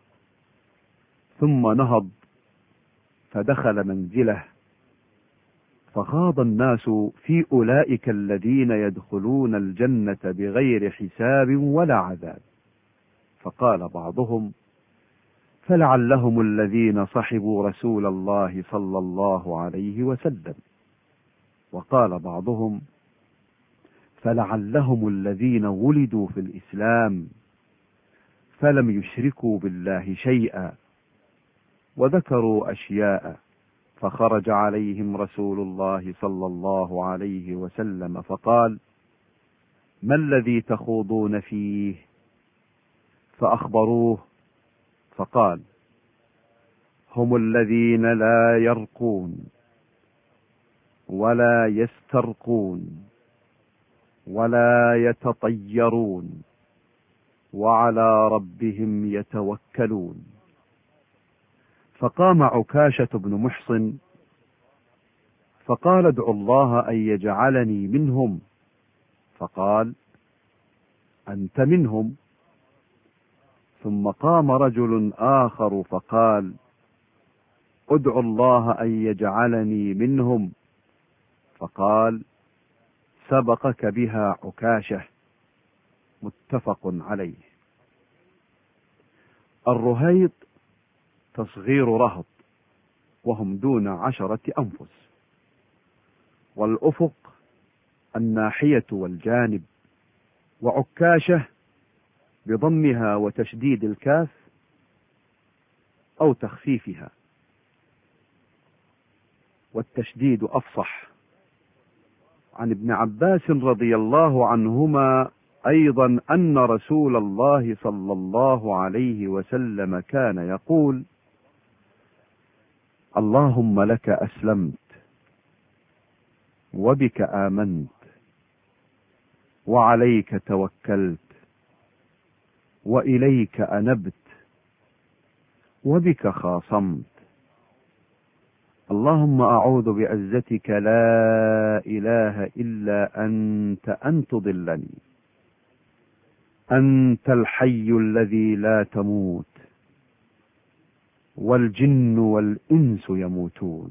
ثم نهض فدخل منزله، فخاض الناس في أولئك الذين يدخلون الجنة بغير حساب ولا عذاب، فقال بعضهم: فلعلهم الذين صحبوا رسول الله صلى الله عليه وسلم، وقال بعضهم: فلعلهم الذين ولدوا في الإسلام فلم يشركوا بالله شيئا، وذكروا أشياء، فخرج عليهم رسول الله صلى الله عليه وسلم فقال: ما الذي تخوضون فيه؟ فأخبروه، فقال: هم الذين لا يرقون ولا يسترقون ولا يتطيرون وعلى ربهم يتوكلون. فقام عكاشة بن محصن فقال: ادعوا الله أن يجعلني منهم. فقال: أنت منهم. ثم قام رجل آخر فقال: ادعوا الله أن يجعلني منهم. فقال: سبقك بها عكاشة. متفق عليه. الرهيط تصغير رهط، وهم دون 10 أنفس. والأفق الناحية والجانب. وعكاشة بضمها وتشديد الكاف أو تخفيفها، والتشديد أفصح. عن ابن عباس رضي الله عنهما أيضا أن رسول الله صلى الله عليه وسلم كان يقول: اللهم لك أسلمت، وبك آمنت، وعليك توكلت، وإليك أنبت، وبك خاصمت. اللهم أعوذ بعزتك لا إله إلا أنت أن تضلني. أنت الحي الذي لا تموت، والجن والإنس يموتون.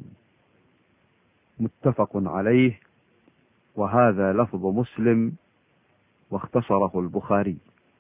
متفق عليه، وهذا لفظ مسلم واختصره البخاري.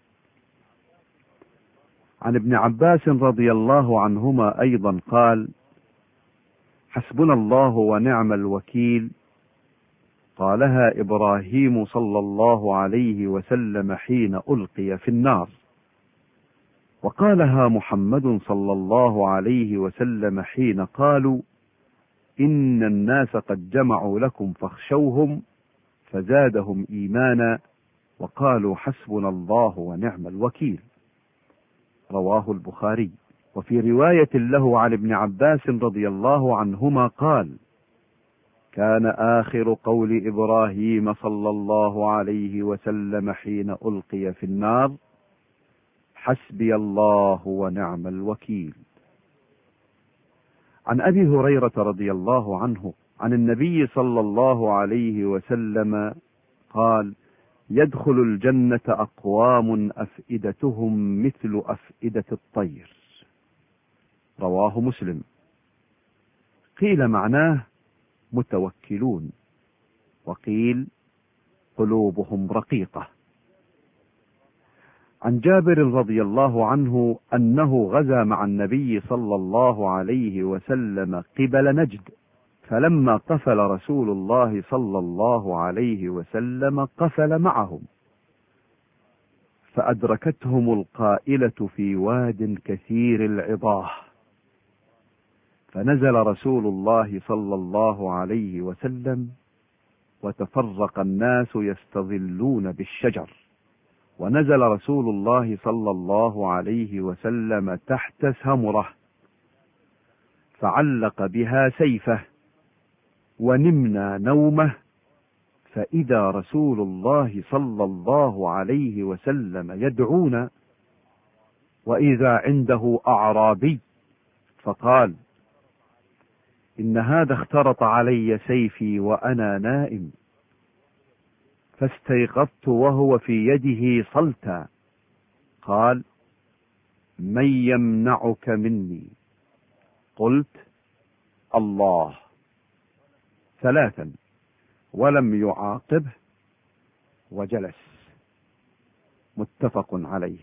عن ابن عباس رضي الله عنهما أيضا قال: حسبنا الله ونعم الوكيل، قالها إبراهيم صلى الله عليه وسلم حين ألقي في النار، وقالها محمد صلى الله عليه وسلم حين قالوا: إن الناس قد جمعوا لكم فاخشوهم، فزادهم إيمانا، وقالوا حسبنا الله ونعم الوكيل. رواه البخاري. وفي رواية له عن ابن عباس رضي الله عنهما قال: كان آخر قول إبراهيم صلى الله عليه وسلم حين ألقي في النار: حسبي الله ونعم الوكيل. عن أبي هريرة رضي الله عنه عن النبي صلى الله عليه وسلم قال: يدخل الجنة أقوام أفئدتهم مثل أفئدة الطير. رواه مسلم. قيل معناه متوكلون، وقيل قلوبهم رقيقة. عن جابر رضي الله عنه أنه غزا مع النبي صلى الله عليه وسلم قبل نجد، فلما قفل رسول الله صلى الله عليه وسلم قفل معهم، فأدركتهم القائلة في واد كثير العضاه، فنزل رسول الله صلى الله عليه وسلم، وتفرق الناس يستظلون بالشجر، ونزل رسول الله صلى الله عليه وسلم تحت سمرة، فعلق بها سيفه، ونمنا نومه، فإذا رسول الله صلى الله عليه وسلم يدعونا، وإذا عنده أعرابي، فقال: إن هذا اخترط علي سيفي وأنا نائم، فاستيقظت وهو في يده صلتا. قال: من يمنعك مني؟ قلت: الله، ثلاثا، ولم يعاقبه، وجلس. متفق عليه.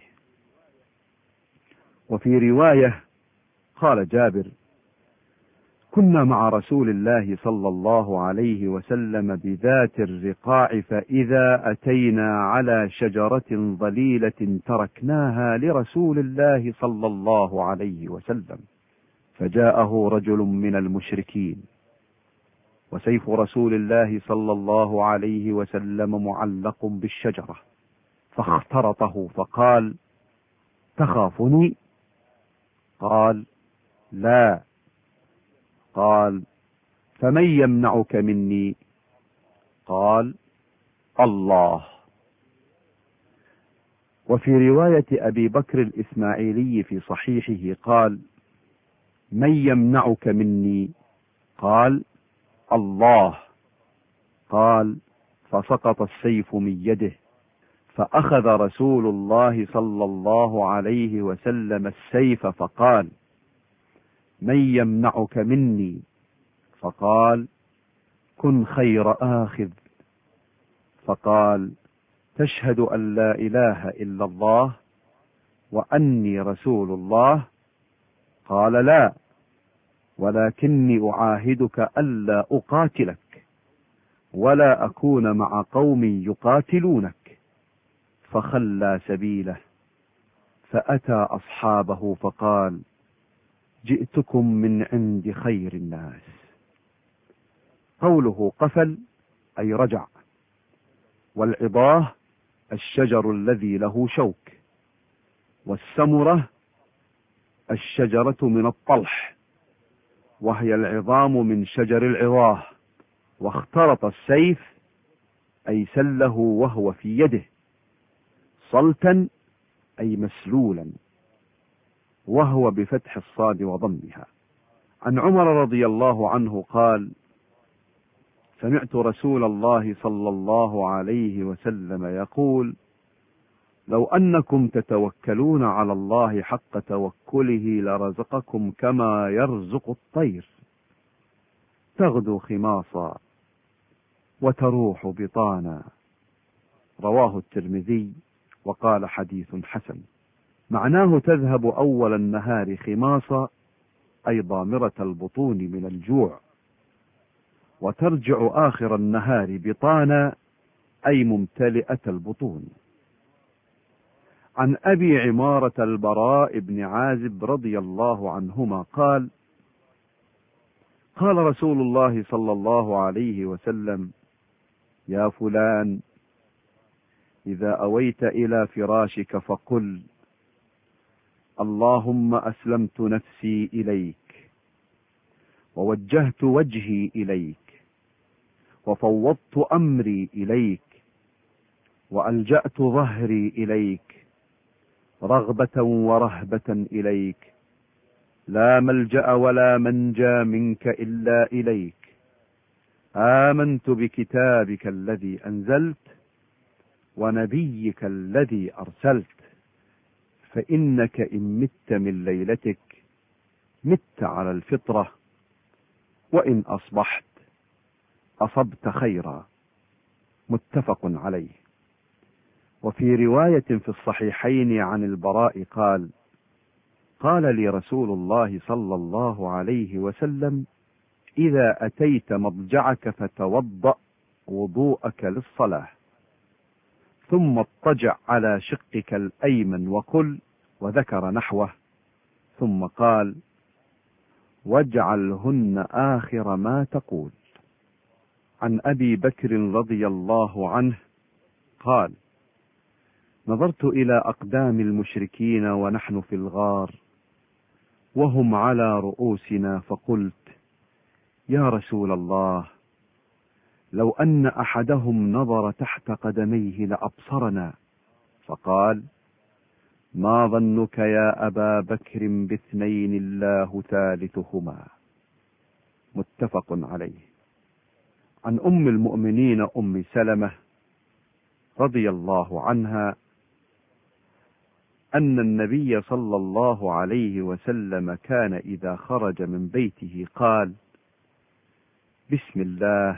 وفي رواية قال جابر: كنا مع رسول الله صلى الله عليه وسلم بذات الرقاع، فإذا أتينا على شجرة ظليلة تركناها لرسول الله صلى الله عليه وسلم، فجاءه رجل من المشركين، وسيف رسول الله صلى الله عليه وسلم معلق بالشجرة، فاخترطه، فقال: تخافني؟ قال: لا. قال: فمن يمنعك مني؟ قال: الله. وفي رواية أبي بكر الإسماعيلي في صحيحه قال: من يمنعك مني؟ قال: الله. قال: فسقط السيف من يده، فأخذ رسول الله صلى الله عليه وسلم السيف، فقال: من يمنعك مني؟ فقال: كن خير آخذ. فقال: تشهد أن لا إله إلا الله وأني رسول الله؟ قال: لا، ولكني أعاهدك ألا أقاتلك ولا أكون مع قوم يقاتلونك. فخلى سبيله، فأتى أصحابه فقال: جئتكم من عند خير الناس. قوله قفل أي رجع، والعضاه الشجر الذي له شوك، والسمرة الشجرة من الطلح، وهي العظام من شجر العضاه. واخترط السيف أي سله وهو في يده، صلتا أي مسلولا، وهو بفتح الصاد وضمها. عن عمر رضي الله عنه قال: سمعت رسول الله صلى الله عليه وسلم يقول: لو أنكم تتوكلون على الله حق توكله لرزقكم كما يرزق الطير، تغدو خماصا وتروح بطانا. رواه الترمذي وقال: حديث حسن. معناه تذهب أول النهار خماصا أي ضامرة البطون من الجوع، وترجع آخر النهار بطانا أي ممتلئة البطون. عن أبي عمارة البراء بن عازب رضي الله عنهما قال: قال رسول الله صلى الله عليه وسلم: يا فلان، إذا أويت إلى فراشك فقل: اللهم أسلمت نفسي إليك، ووجهت وجهي إليك، وفوضت أمري إليك، وألجأت ظهري إليك، رغبة ورهبة إليك، لا ملجأ ولا منجى منك إلا إليك. آمنت بكتابك الذي أنزلت ونبيك الذي أرسلت، فإنك إن مت من ليلتك مت على الفطرة، وإن أصبحت أصبت خيرا. متفق عليه. وفي رواية في الصحيحين عن البراء قال: قال لي رسول الله صلى الله عليه وسلم: إذا أتيت مضجعك فتوضأ وضوءك للصلاة، ثم اضطجع على شقك الأيمن وقل، وذكر نحوه، ثم قال: واجعلهن آخر ما تقول. عن أبي بكر رضي الله عنه قال: نظرت إلى أقدام المشركين ونحن في الغار وهم على رؤوسنا، فقلت: يا رسول الله، لو أن أحدهم نظر تحت قدميه لأبصرنا. فقال: ما ظنك يا أبا بكر باثنين الله ثالثهما. متفق عليه. عن أم المؤمنين أم سلمة رضي الله عنها أن النبي صلى الله عليه وسلم كان إذا خرج من بيته قال: بسم الله،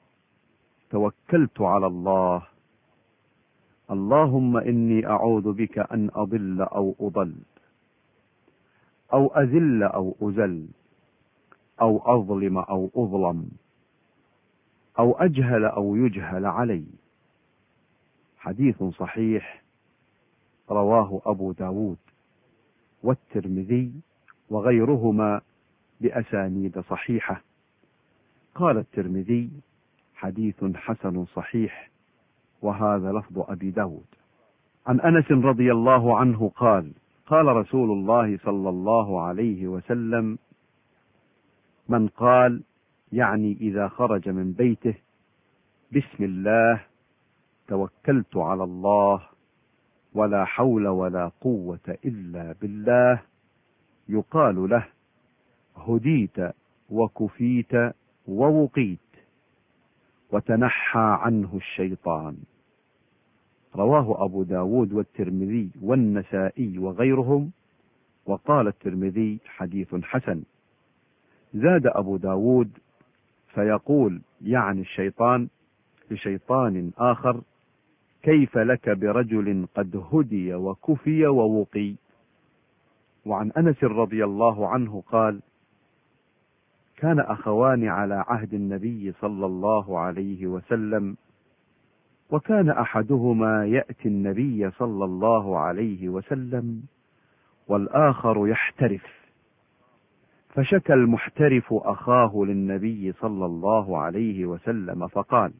توكلت على الله، اللهم إني أعوذ بك أن أضل أو أضل، أو أذل أو أذل، أو أظلم أو أظلم، أو أجهل أو يجهل علي. حديث صحيح رواه أبو داود والترمذي وغيرهما بأسانيد صحيحة. قال الترمذي: حديث حسن صحيح، وهذا لفظ أبي داود. عن أنس رضي الله عنه قال: قال رسول الله صلى الله عليه وسلم: من قال، يعني إذا خرج من بيته: بسم الله، توكلت على الله، ولا حول ولا قوة إلا بالله، يقال له: هديت وكفيت ووقيت، وتنحى عنه الشيطان. رواه أبو داود والترمذي والنسائي وغيرهم، وقال الترمذي: حديث حسن. زاد أبو داود: فيقول، يعني الشيطان، لشيطان آخر: كيف لك برجل قد هدي وكفي ووقي. وعن أنس رضي الله عنه قال: كان أخوان على عهد النبي صلى الله عليه وسلم، وكان أحدهما يأتي النبي صلى الله عليه وسلم والآخر يحترف، فشكى المحترف أخاه للنبي صلى الله عليه وسلم فقال: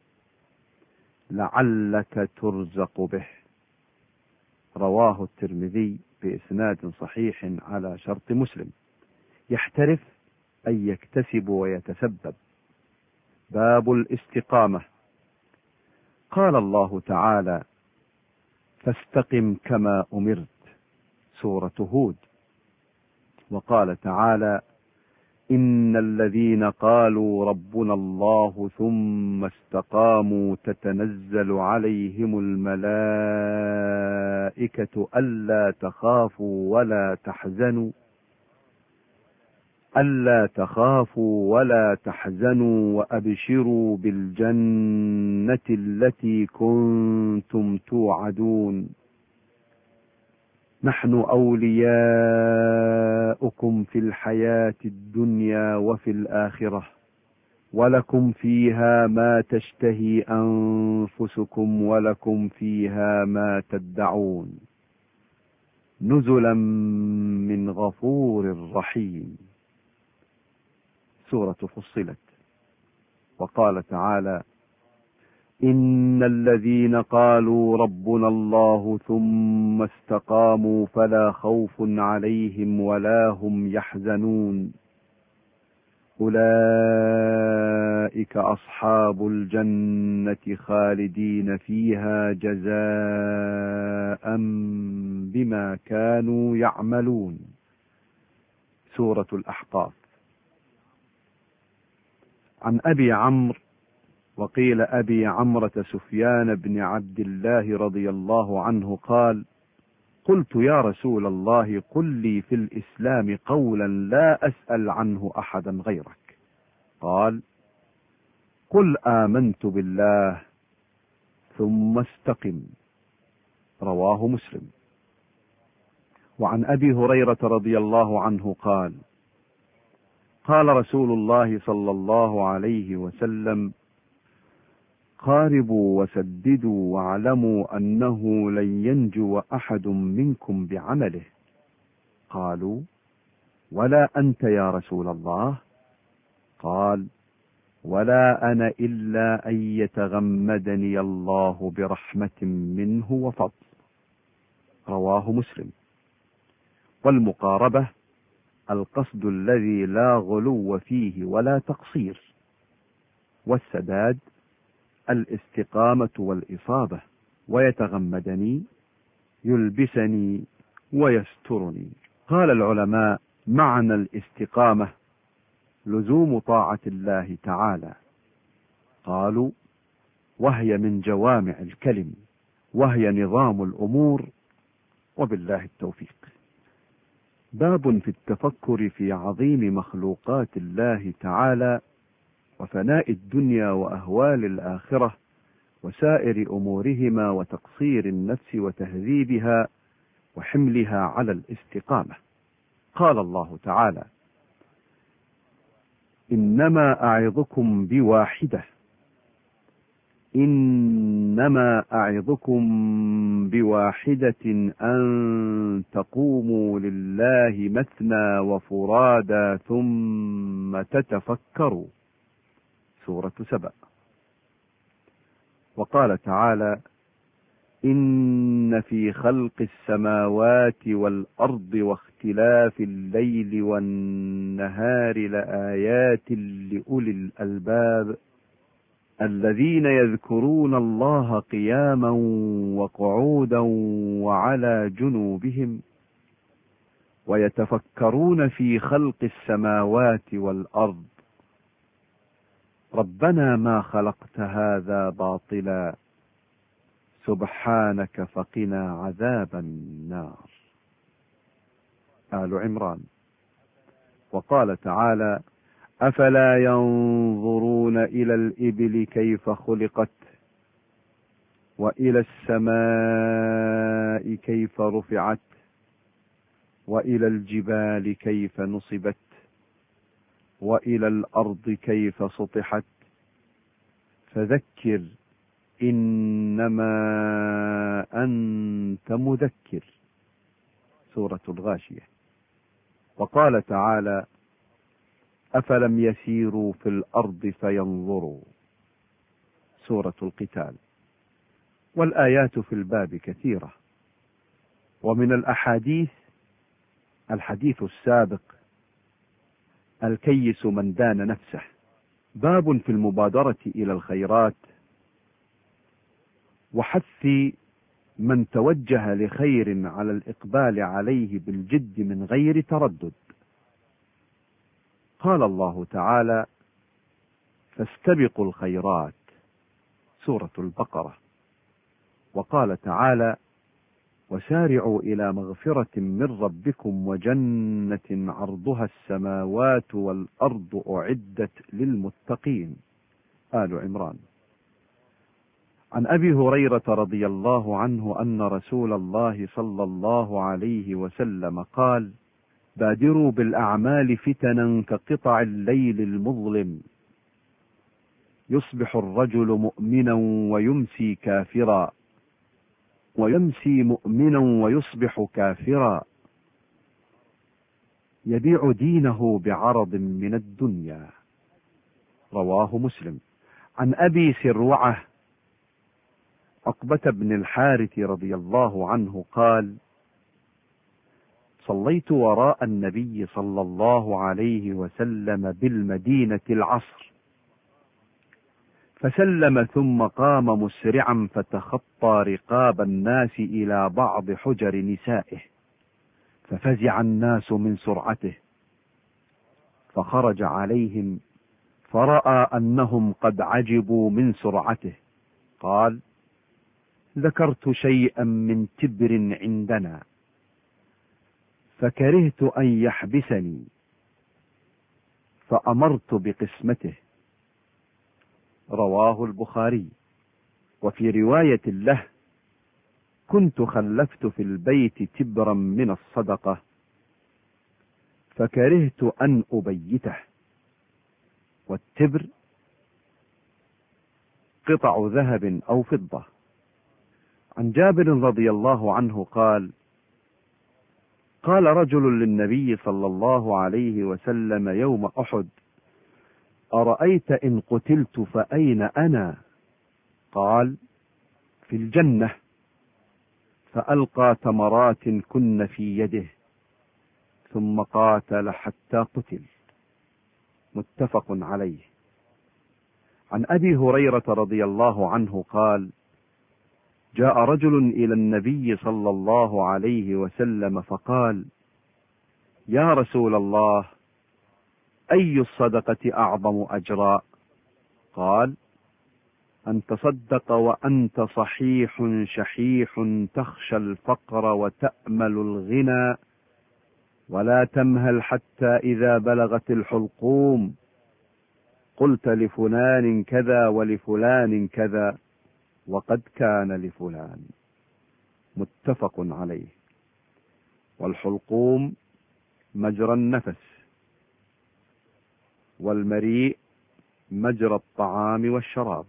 لعلك ترزق به. رواه الترمذي بإسناد صحيح على شرط مسلم. يحترف أي يكتسب ويتسبب. باب الاستقامة. قال الله تعالى: فاستقم كما أمرت، سورة هود. وقال تعالى: إن الذين قالوا ربنا الله ثم استقاموا تتنزل عليهم الملائكة ألا تخافوا ولا تحزنوا وأبشروا بالجنة التي كنتم توعدون، نحن أولياؤكم في الحياة الدنيا وفي الآخرة، ولكم فيها ما تشتهي أنفسكم ولكم فيها ما تدعون، نزلا من غفور رحيم. سورة فصلت. وقال تعالى: إن الذين قالوا ربنا الله ثم استقاموا فلا خوف عليهم ولا هم يحزنون، أولئك أصحاب الجنة خالدين فيها جزاء بما كانوا يعملون. سورة الأحقاف. عن أبي عمرو، وقيل أبي عمرة سفيان بن عبد الله رضي الله عنه قال: قلت يا رسول الله قل لي في الإسلام قولا لا أسأل عنه أحدا غيرك. قال: قل آمنت بالله ثم استقم. رواه مسلم. وعن أبي هريرة رضي الله عنه قال: قال رسول الله صلى الله عليه وسلم: قاربوا وسددوا واعلموا أنه لن ينجو أحد منكم بعمله. قالوا: ولا أنت يا رسول الله؟ قال: ولا أنا إلا أن يتغمدني الله برحمة منه وفضل. رواه مسلم. والمقاربة القصد الذي لا غلو فيه ولا تقصير، والسداد الاستقامة والإصابة، ويتغمدني يلبسني ويسترني. قال العلماء: معنى الاستقامة لزوم طاعة الله تعالى. قالوا: وهي من جوامع الكلم، وهي نظام الأمور، وبالله التوفيق. باب في التفكر في عظيم مخلوقات الله تعالى، وفناء الدنيا وأهوال الآخرة، وسائر أمورهما، وتقصير النفس وتهذيبها، وحملها على الاستقامة. قال الله تعالى: إنما أعظكم بواحدة، إنما أعظكم بواحدة أن تقوموا لله مثنى وفرادا ثم تتفكروا. سورة سبأ. وقال تعالى: إن في خلق السماوات والأرض واختلاف الليل والنهار لآيات لأولي الألباب الذين يذكرون الله قياما وقعودا وعلى جنوبهم ويتفكرون في خلق السماوات والأرض ربنا ما خلقت هذا باطلا سبحانك فقنا عذاب النار. آل عمران. وقال تعالى: أفلا ينظرون إلى الإبل كيف خلقت وإلى السماء كيف رفعت وإلى الجبال كيف نصبت وإلى الأرض كيف سطحت فذكر إنما أنت مذكر. سورة الغاشية. وقال تعالى: أفلم يسيروا في الأرض فينظروا. سورة القتال. والآيات في الباب كثيرة. ومن الأحاديث الحديث السابق: الكيس من دان نفسه. باب في المبادرة إلى الخيرات وحث من توجه لخير على الإقبال عليه بالجد من غير تردد. قال الله تعالى: فاستبقوا الخيرات. سورة البقرة. وقال تعالى: وسارعوا إلى مغفرة من ربكم وجنة عرضها السماوات والأرض أعدت للمتقين. آل عمران. عن أبي هريرة رضي الله عنه أن رسول الله صلى الله عليه وسلم قال: بادروا بالأعمال فتنا كقطع الليل المظلم، يصبح الرجل مؤمنا ويمسي كافرا، ويمسي مؤمنا ويصبح كافرا، يبيع دينه بعرض من الدنيا. رواه مسلم. عن أبي سروعة عقبة بن الحارث رضي الله عنه قال: صليت وراء النبي صلى الله عليه وسلم بالمدينة العصر، فسلم ثم قام مسرعا فتخطى رقاب الناس إلى بعض حجر نسائه، ففزع الناس من سرعته، فخرج عليهم فرأى أنهم قد عجبوا من سرعته، قال: ذكرت شيئا من تبر عندنا فكرهت أن يحبسني، فأمرت بقسمته. رواه البخاري. وفي رواية له: كنت خلفت في البيت تبرا من الصدقة فكرهت أن أبيته. والتبر قطع ذهب أو فضة. عن جابر رضي الله عنه قال: قال رجل للنبي صلى الله عليه وسلم يوم أحد: أرأيت إن قتلت فأين أنا؟ قال: في الجنة. فألقى تمرات كن في يده ثم قاتل حتى قتل. متفق عليه. عن أبي هريرة رضي الله عنه قال: جاء رجل إلى النبي صلى الله عليه وسلم فقال: يا رسول الله، أي الصدقة أعظم أجرا؟ قال: أن تصدق وأنت صحيح شحيح تخشى الفقر وتأمل الغنى ولا تمهل حتى إذا بلغت الحلقوم قلت لفلان كذا ولفلان كذا وقد كان لفلان. متفق عليه. والحلقوم مجرى النفس، والمريء مجرى الطعام والشراب.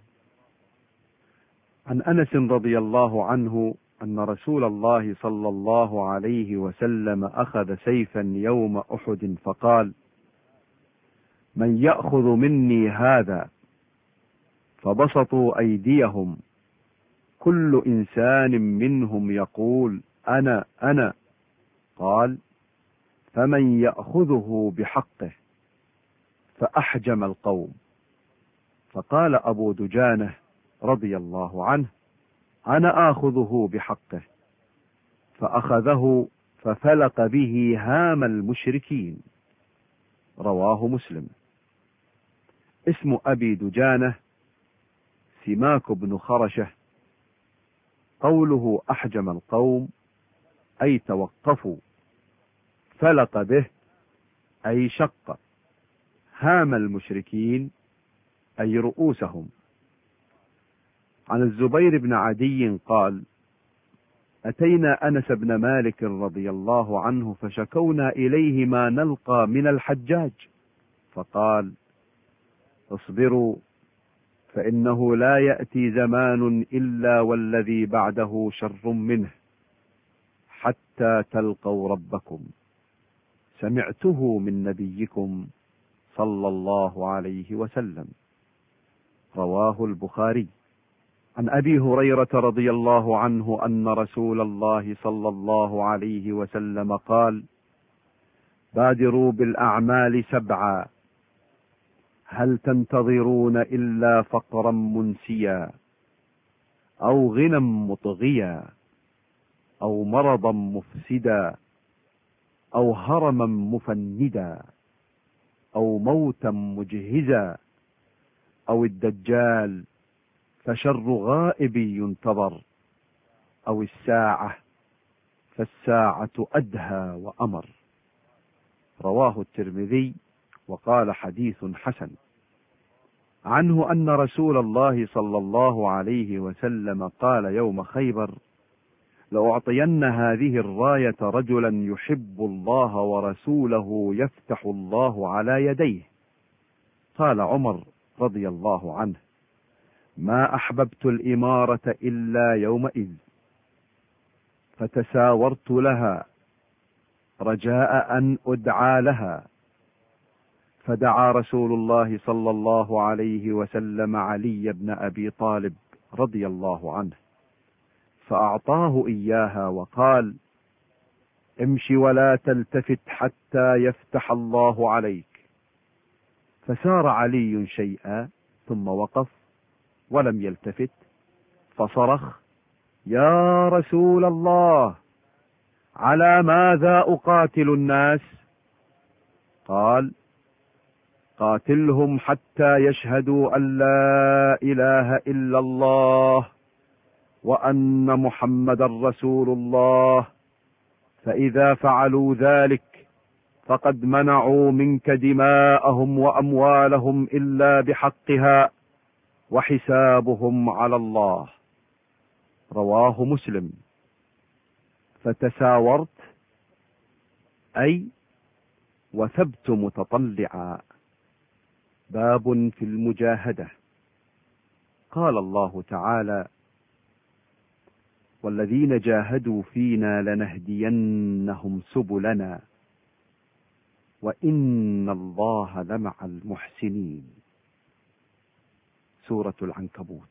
عن أنس رضي الله عنه أن رسول الله صلى الله عليه وسلم أخذ سيفا يوم أحد فقال: من يأخذ مني هذا؟ فبسطوا أيديهم، كل إنسان منهم يقول: أنا أنا. قال: فمن يأخذه بحقه؟ فأحجم القوم. فقال أبو دجانة رضي الله عنه: أنا آخذه بحقه. فأخذه ففلق به هام المشركين. رواه مسلم. اسم أبي دجانة سماك بن خرشة. قوله أحجم القوم أي توقفوا، فلق به أي شق، هام المشركين أي رؤوسهم. عن الزبير بن عدي قال: أتينا أنس بن مالك رضي الله عنه فشكونا إليه ما نلقى من الحجاج، فقال: اصبروا فإنه لا يأتي زمان إلا والذي بعده شر منه حتى تلقوا ربكم، سمعته من نبيكم صلى الله عليه وسلم. رواه البخاري. عن أبي هريرة رضي الله عنه أن رسول الله صلى الله عليه وسلم قال: بادروا بالأعمال 7، هل تنتظرون إلا فقرا منسيا أو غنى مطغيا أو مرضا مفسدا أو هرما مفندا أو موتا مجهزا أو الدجال فشر غائب ينتظر أو الساعة فالساعة أدهى وأمر. رواه الترمذي وقال حديث حسن. عنه أن رسول الله صلى الله عليه وسلم قال يوم خيبر: لأعطين هذه الراية رجلا يحب الله ورسوله يفتح الله على يديه. قال عمر رضي الله عنه: ما أحببت الإمارة إلا يومئذ، فتساورت لها رجاء أن أدعى لها، فدعا رسول الله صلى الله عليه وسلم علي بن أبي طالب رضي الله عنه فأعطاه إياها وقال: امش ولا تلتفت حتى يفتح الله عليك. فسار علي شيئا ثم وقف ولم يلتفت، فصرخ: يا رسول الله، على ماذا أقاتل الناس؟ قال: قاتلهم حتى يشهدوا أن لا إله إلا الله وأن محمدا رسول الله، فإذا فعلوا ذلك فقد منعوا منك دماءهم وأموالهم إلا بحقها وحسابهم على الله. رواه مسلم. فتساورت أي وثبت متطلعا. باب في المجاهدة. قال الله تعالى: والذين جاهدوا فينا لنهدينهم سبلنا وإن الله لمع المحسنين. سورة العنكبوت.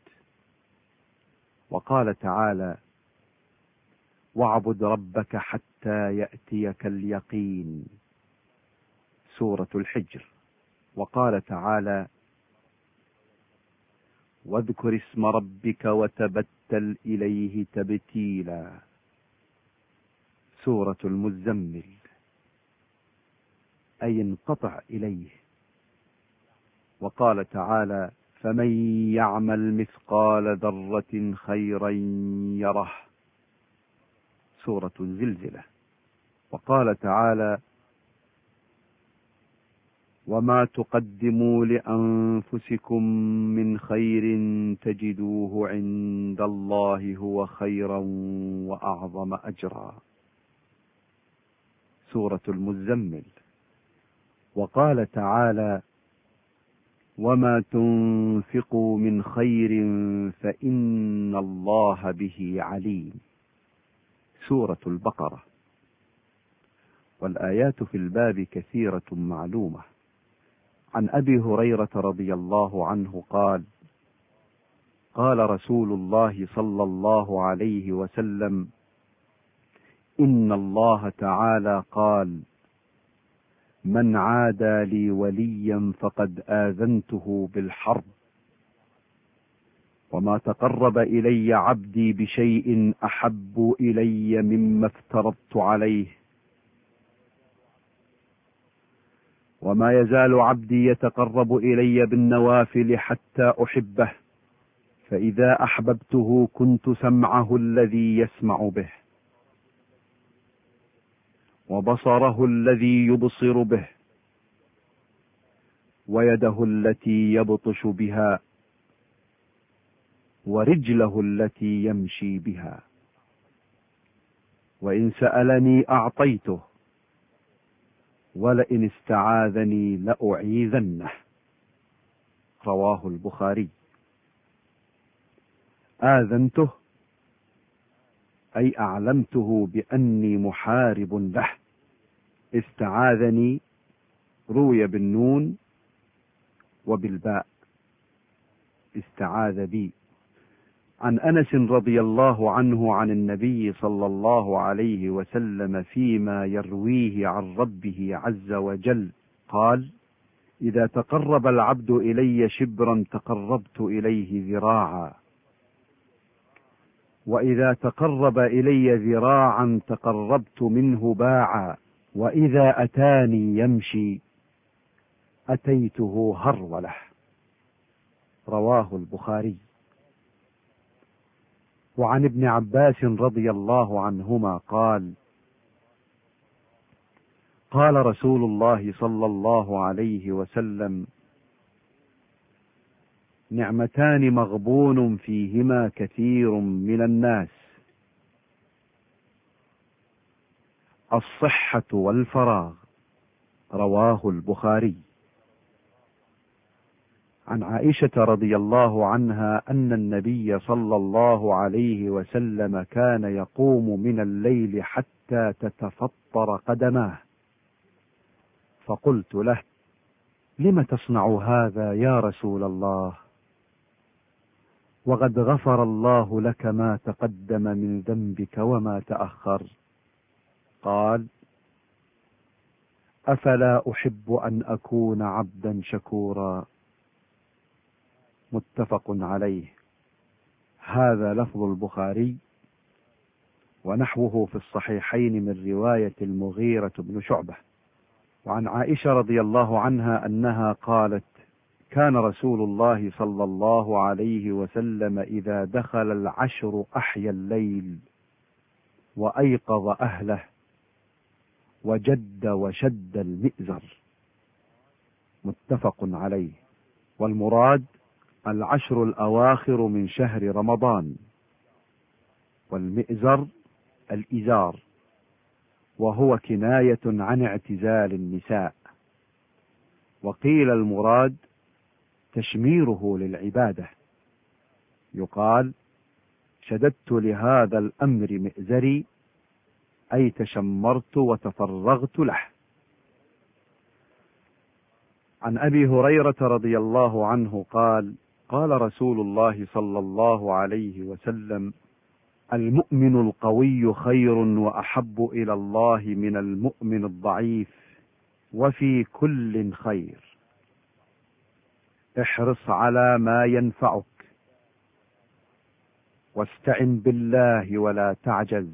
وقال تعالى: واعبد ربك حتى يأتيك اليقين. سورة الحجر. وقال تعالى: واذكر اسم ربك وتبتل إليه تبتيلا. سورة المزمل، أي انقطع إليه. وقال تعالى: فمن يعمل مثقال ذرة خيرا يره. سورة الزلزلة. وقال تعالى: وما تقدموا لأنفسكم من خير تجدوه عند الله هو خيرا وأعظم أجرا. سورة المزمل. وقال تعالى: وما تنفقوا من خير فإن الله به عليم. سورة البقرة. والآيات في الباب كثيرة معلومة. عن أبي هريرة رضي الله عنه قال: قال رسول الله صلى الله عليه وسلم: إن الله تعالى قال: من عادى لي وليا فقد آذنته بالحرب، وما تقرب إلي عبدي بشيء أحب إلي مما افترضت عليه، وما يزال عبدي يتقرب إلي بالنوافل حتى أحبه، فإذا أحببته كنت سمعه الذي يسمع به، وبصره الذي يبصر به، ويده التي يبطش بها، ورجله التي يمشي بها. وإن سألني أعطيته، ولئن استعاذني لأعيذنه. رواه البخاري. آذنته أي أعلمته بأني محارب له. استعاذني روي بالنون وبالباء، استعاذ بي. عن أنس رضي الله عنه عن النبي صلى الله عليه وسلم فيما يرويه عن ربه عز وجل قال: إذا تقرب العبد إلي شبرا تقربت إليه ذراعا، وإذا تقرب إلي ذراعا تقربت منه باعا، وإذا أتاني يمشي أتيته هرولة. رواه البخاري. وعن ابن عباس رضي الله عنهما قال: قال رسول الله صلى الله عليه وسلم: نعمتان مغبون فيهما كثير من الناس، الصحة والفراغ. رواه البخاري. عن عائشة رضي الله عنها أن النبي صلى الله عليه وسلم كان يقوم من الليل حتى تتفطر قدماه، فقلت له: لم تصنع هذا يا رسول الله؟ وقد غفر الله لك ما تقدم من ذنبك وما تأخر. قال: أفلا أحب أن أكون عبدا شكورا. متفق عليه. هذا لفظ البخاري، ونحوه في الصحيحين من رواية المغيرة بن شعبة. وعن عائشة رضي الله عنها أنها قالت: كان رسول الله صلى الله عليه وسلم إذا دخل العشر أحيا الليل وأيقظ أهله وجد وشد المئزر. متفق عليه. والمراد العشر الأواخر من شهر رمضان، والمئزر الإزار، وهو كناية عن اعتزال النساء. وقيل المراد تشميره للعبادة، يقال شددت لهذا الأمر مئزري، أي تشمرت وتفرغت له. عن أبي هريرة رضي الله عنه قال: قال رسول الله صلى الله عليه وسلم: المؤمن القوي خير وأحب إلى الله من المؤمن الضعيف، وفي كل خير. احرص على ما ينفعك، واستعن بالله ولا تعجز.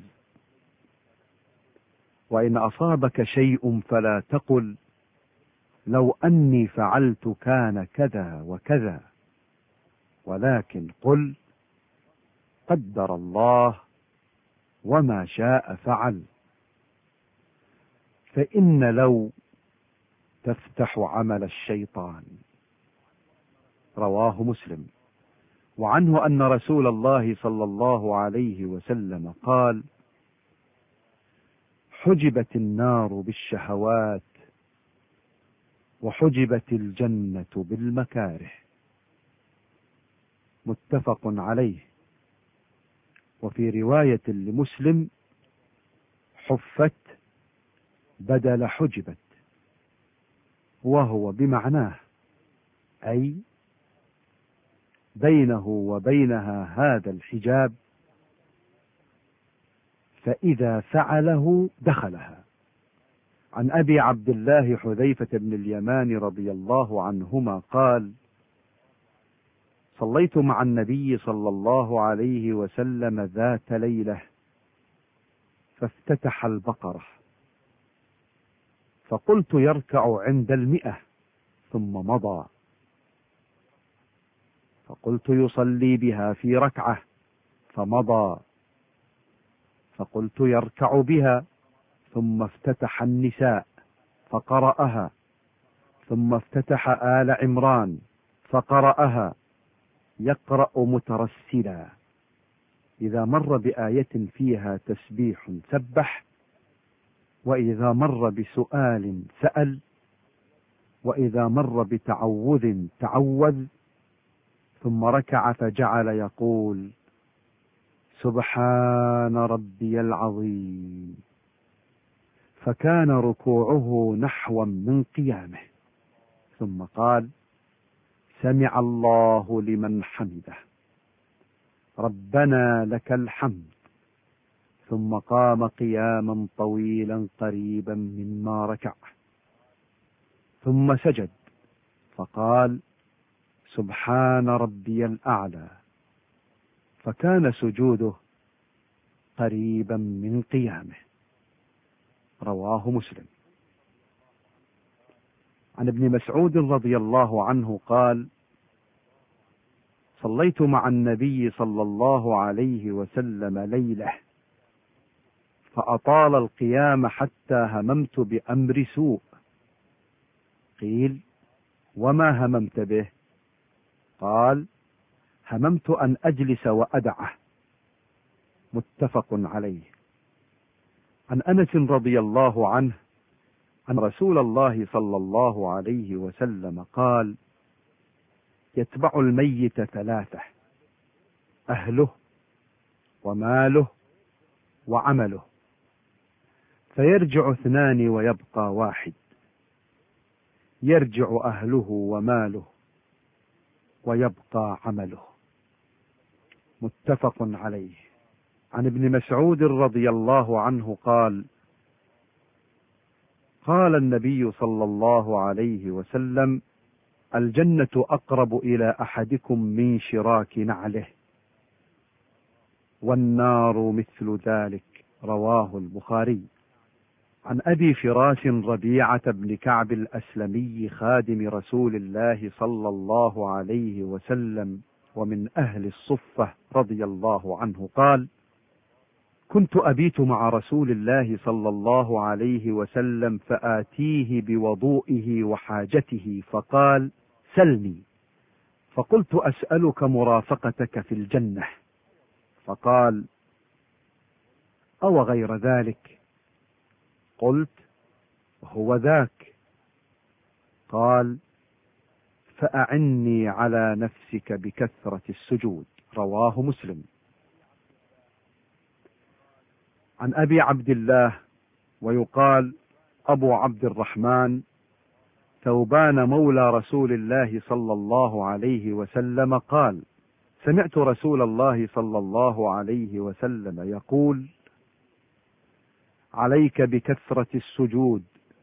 وإن أصابك شيء فلا تقل لو أني فعلت كان كذا وكذا، ولكن قل قدر الله وما شاء فعل. فإن لو تفتح عمل الشيطان. رواه مسلم. وعنه أن رسول الله صلى الله عليه وسلم قال: حجبت النار بالشهوات، وحجبت الجنة بالمكاره. متفق عليه. وفي رواية لمسلم: حفت بدل حجبت، وهو بمعناه، أي بينه وبينها هذا الحجاب، فإذا فعله دخلها. عن أبي عبد الله حذيفة بن اليمان رضي الله عنهما قال: صليت مع النبي صلى الله عليه وسلم ذات ليلة، فافتتح البقرة، فقلت يركع عند 100 ثم مضى، فقلت يصلي بها في ركعة فمضى، فقلت يركع بها، ثم افتتح النساء فقرأها، ثم افتتح آل عمران فقرأها، يقرأ مترسلا، إذا مر بآية فيها تسبيح سبح، وإذا مر بسؤال سأل، وإذا مر بتعوذ تعوذ، ثم ركع فجعل يقول: سبحان ربي العظيم، فكان ركوعه نحوا من قيامه، ثم قال: سمع الله لمن حمده، ربنا لك الحمد، ثم قام قياما طويلا قريبا مما ركع، ثم سجد فقال: سبحان ربي الأعلى، فكان سجوده قريبا من قيامه. رواه مسلم. عن ابن مسعود رضي الله عنه قال: صليت مع النبي صلى الله عليه وسلم ليلة، فأطال القيام حتى هممت بأمر سوء. قيل: وما هممت به؟ قال: هممت أن أجلس وأدعه. متفق عليه. عن أنس رضي الله عنه أن رسول الله صلى الله عليه وسلم قال: يتبع الميت 3: أهله وماله وعمله، فيرجع 2 ويبقى 1. يرجع أهله وماله ويبقى عمله. متفق عليه. عن ابن مسعود رضي الله عنه قال: قال النبي صلى الله عليه وسلم: الجنة أقرب إلى أحدكم من شراك نعله، والنار مثل ذلك. رواه البخاري. عن أبي فراس ربيعة بن كعب الأسلمي خادم رسول الله صلى الله عليه وسلم ومن أهل الصفة رضي الله عنه قال: كنت أبيت مع رسول الله صلى الله عليه وسلم، فآتيه بوضوئه وحاجته، فقال: سلني. فقلت: أسألك مرافقتك في الجنة. فقال: أو غير ذلك؟ قلت: هو ذاك. قال: فأعني على نفسك بكثرة السجود. رواه مسلم. عن أبي عبد الله ويقال أبو عبد الرحمن ثوبان مولى رسول الله صلى الله عليه وسلم قال: سمعت رسول الله صلى الله عليه وسلم يقول: عليك بكثرة السجود،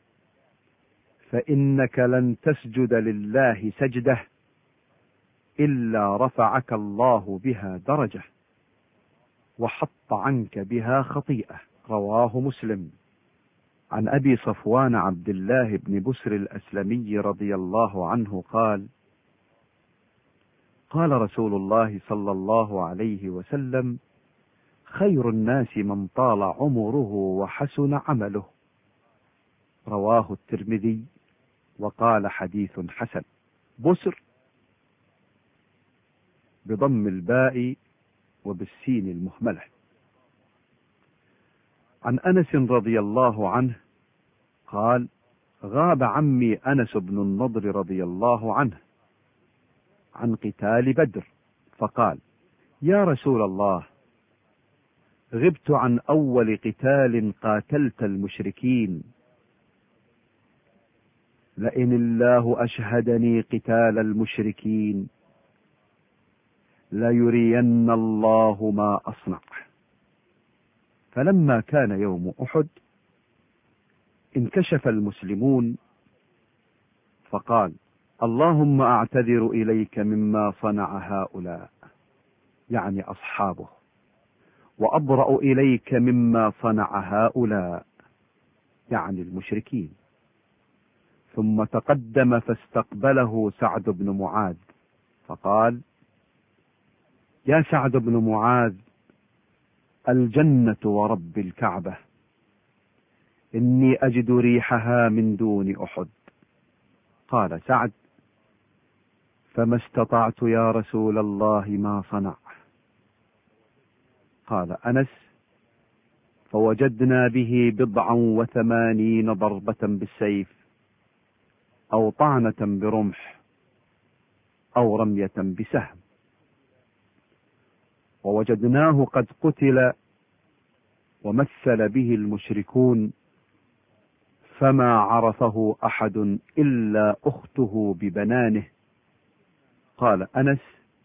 فإنك لن تسجد لله سجدة إلا رفعك الله بها درجة وحط عنك بها خطيئة. رواه مسلم. عن أبي صفوان عبد الله بن بسر الأسلمي رضي الله عنه قال: قال رسول الله صلى الله عليه وسلم: خير الناس من طال عمره وحسن عمله. رواه الترمذي وقال حديث حسن. بسر بضم الباء وبالسين المهملة. عن أنس رضي الله عنه قال: غاب عمي أنس بن النضر رضي الله عنه عن قتال بدر، فقال: يا رسول الله، غبت عن أول قتال قاتلت المشركين، لئن الله أشهدني قتال المشركين ليرين الله ما أصنع. فلما كان يوم أحد انكشف المسلمون فقال: اللهم أعتذر إليك مما صنع هؤلاء، يعني أصحابه، وأبرأ إليك مما صنع هؤلاء، يعني المشركين. ثم تقدم فاستقبله سعد بن معاذ فقال: يا سعد بن معاذ، الجنة ورب الكعبة، إني أجد ريحها من دون أحد. قال سعد: فما استطعت يا رسول الله ما صنع. قال أنس: فوجدنا به 89 ضربة بالسيف، أو طعنة برمح، أو رمية بسهم، ووجدناه قد قتل ومثل به المشركون، فما عرفه أحد إلا أخته ببنانه. قال أنس: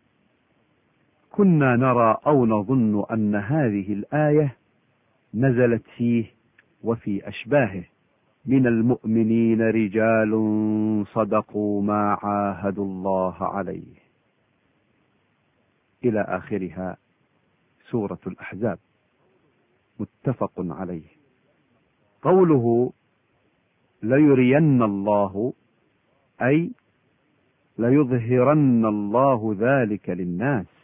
كنا نرى أو نظن أن هذه الآية نزلت فيه وفي أشباهه: من المؤمنين رجال صدقوا ما عاهدوا الله عليه، إلى آخرها. سورة الأحزاب. متفق عليه. قوله ليرين الله، أي ليظهرن الله ذلك للناس،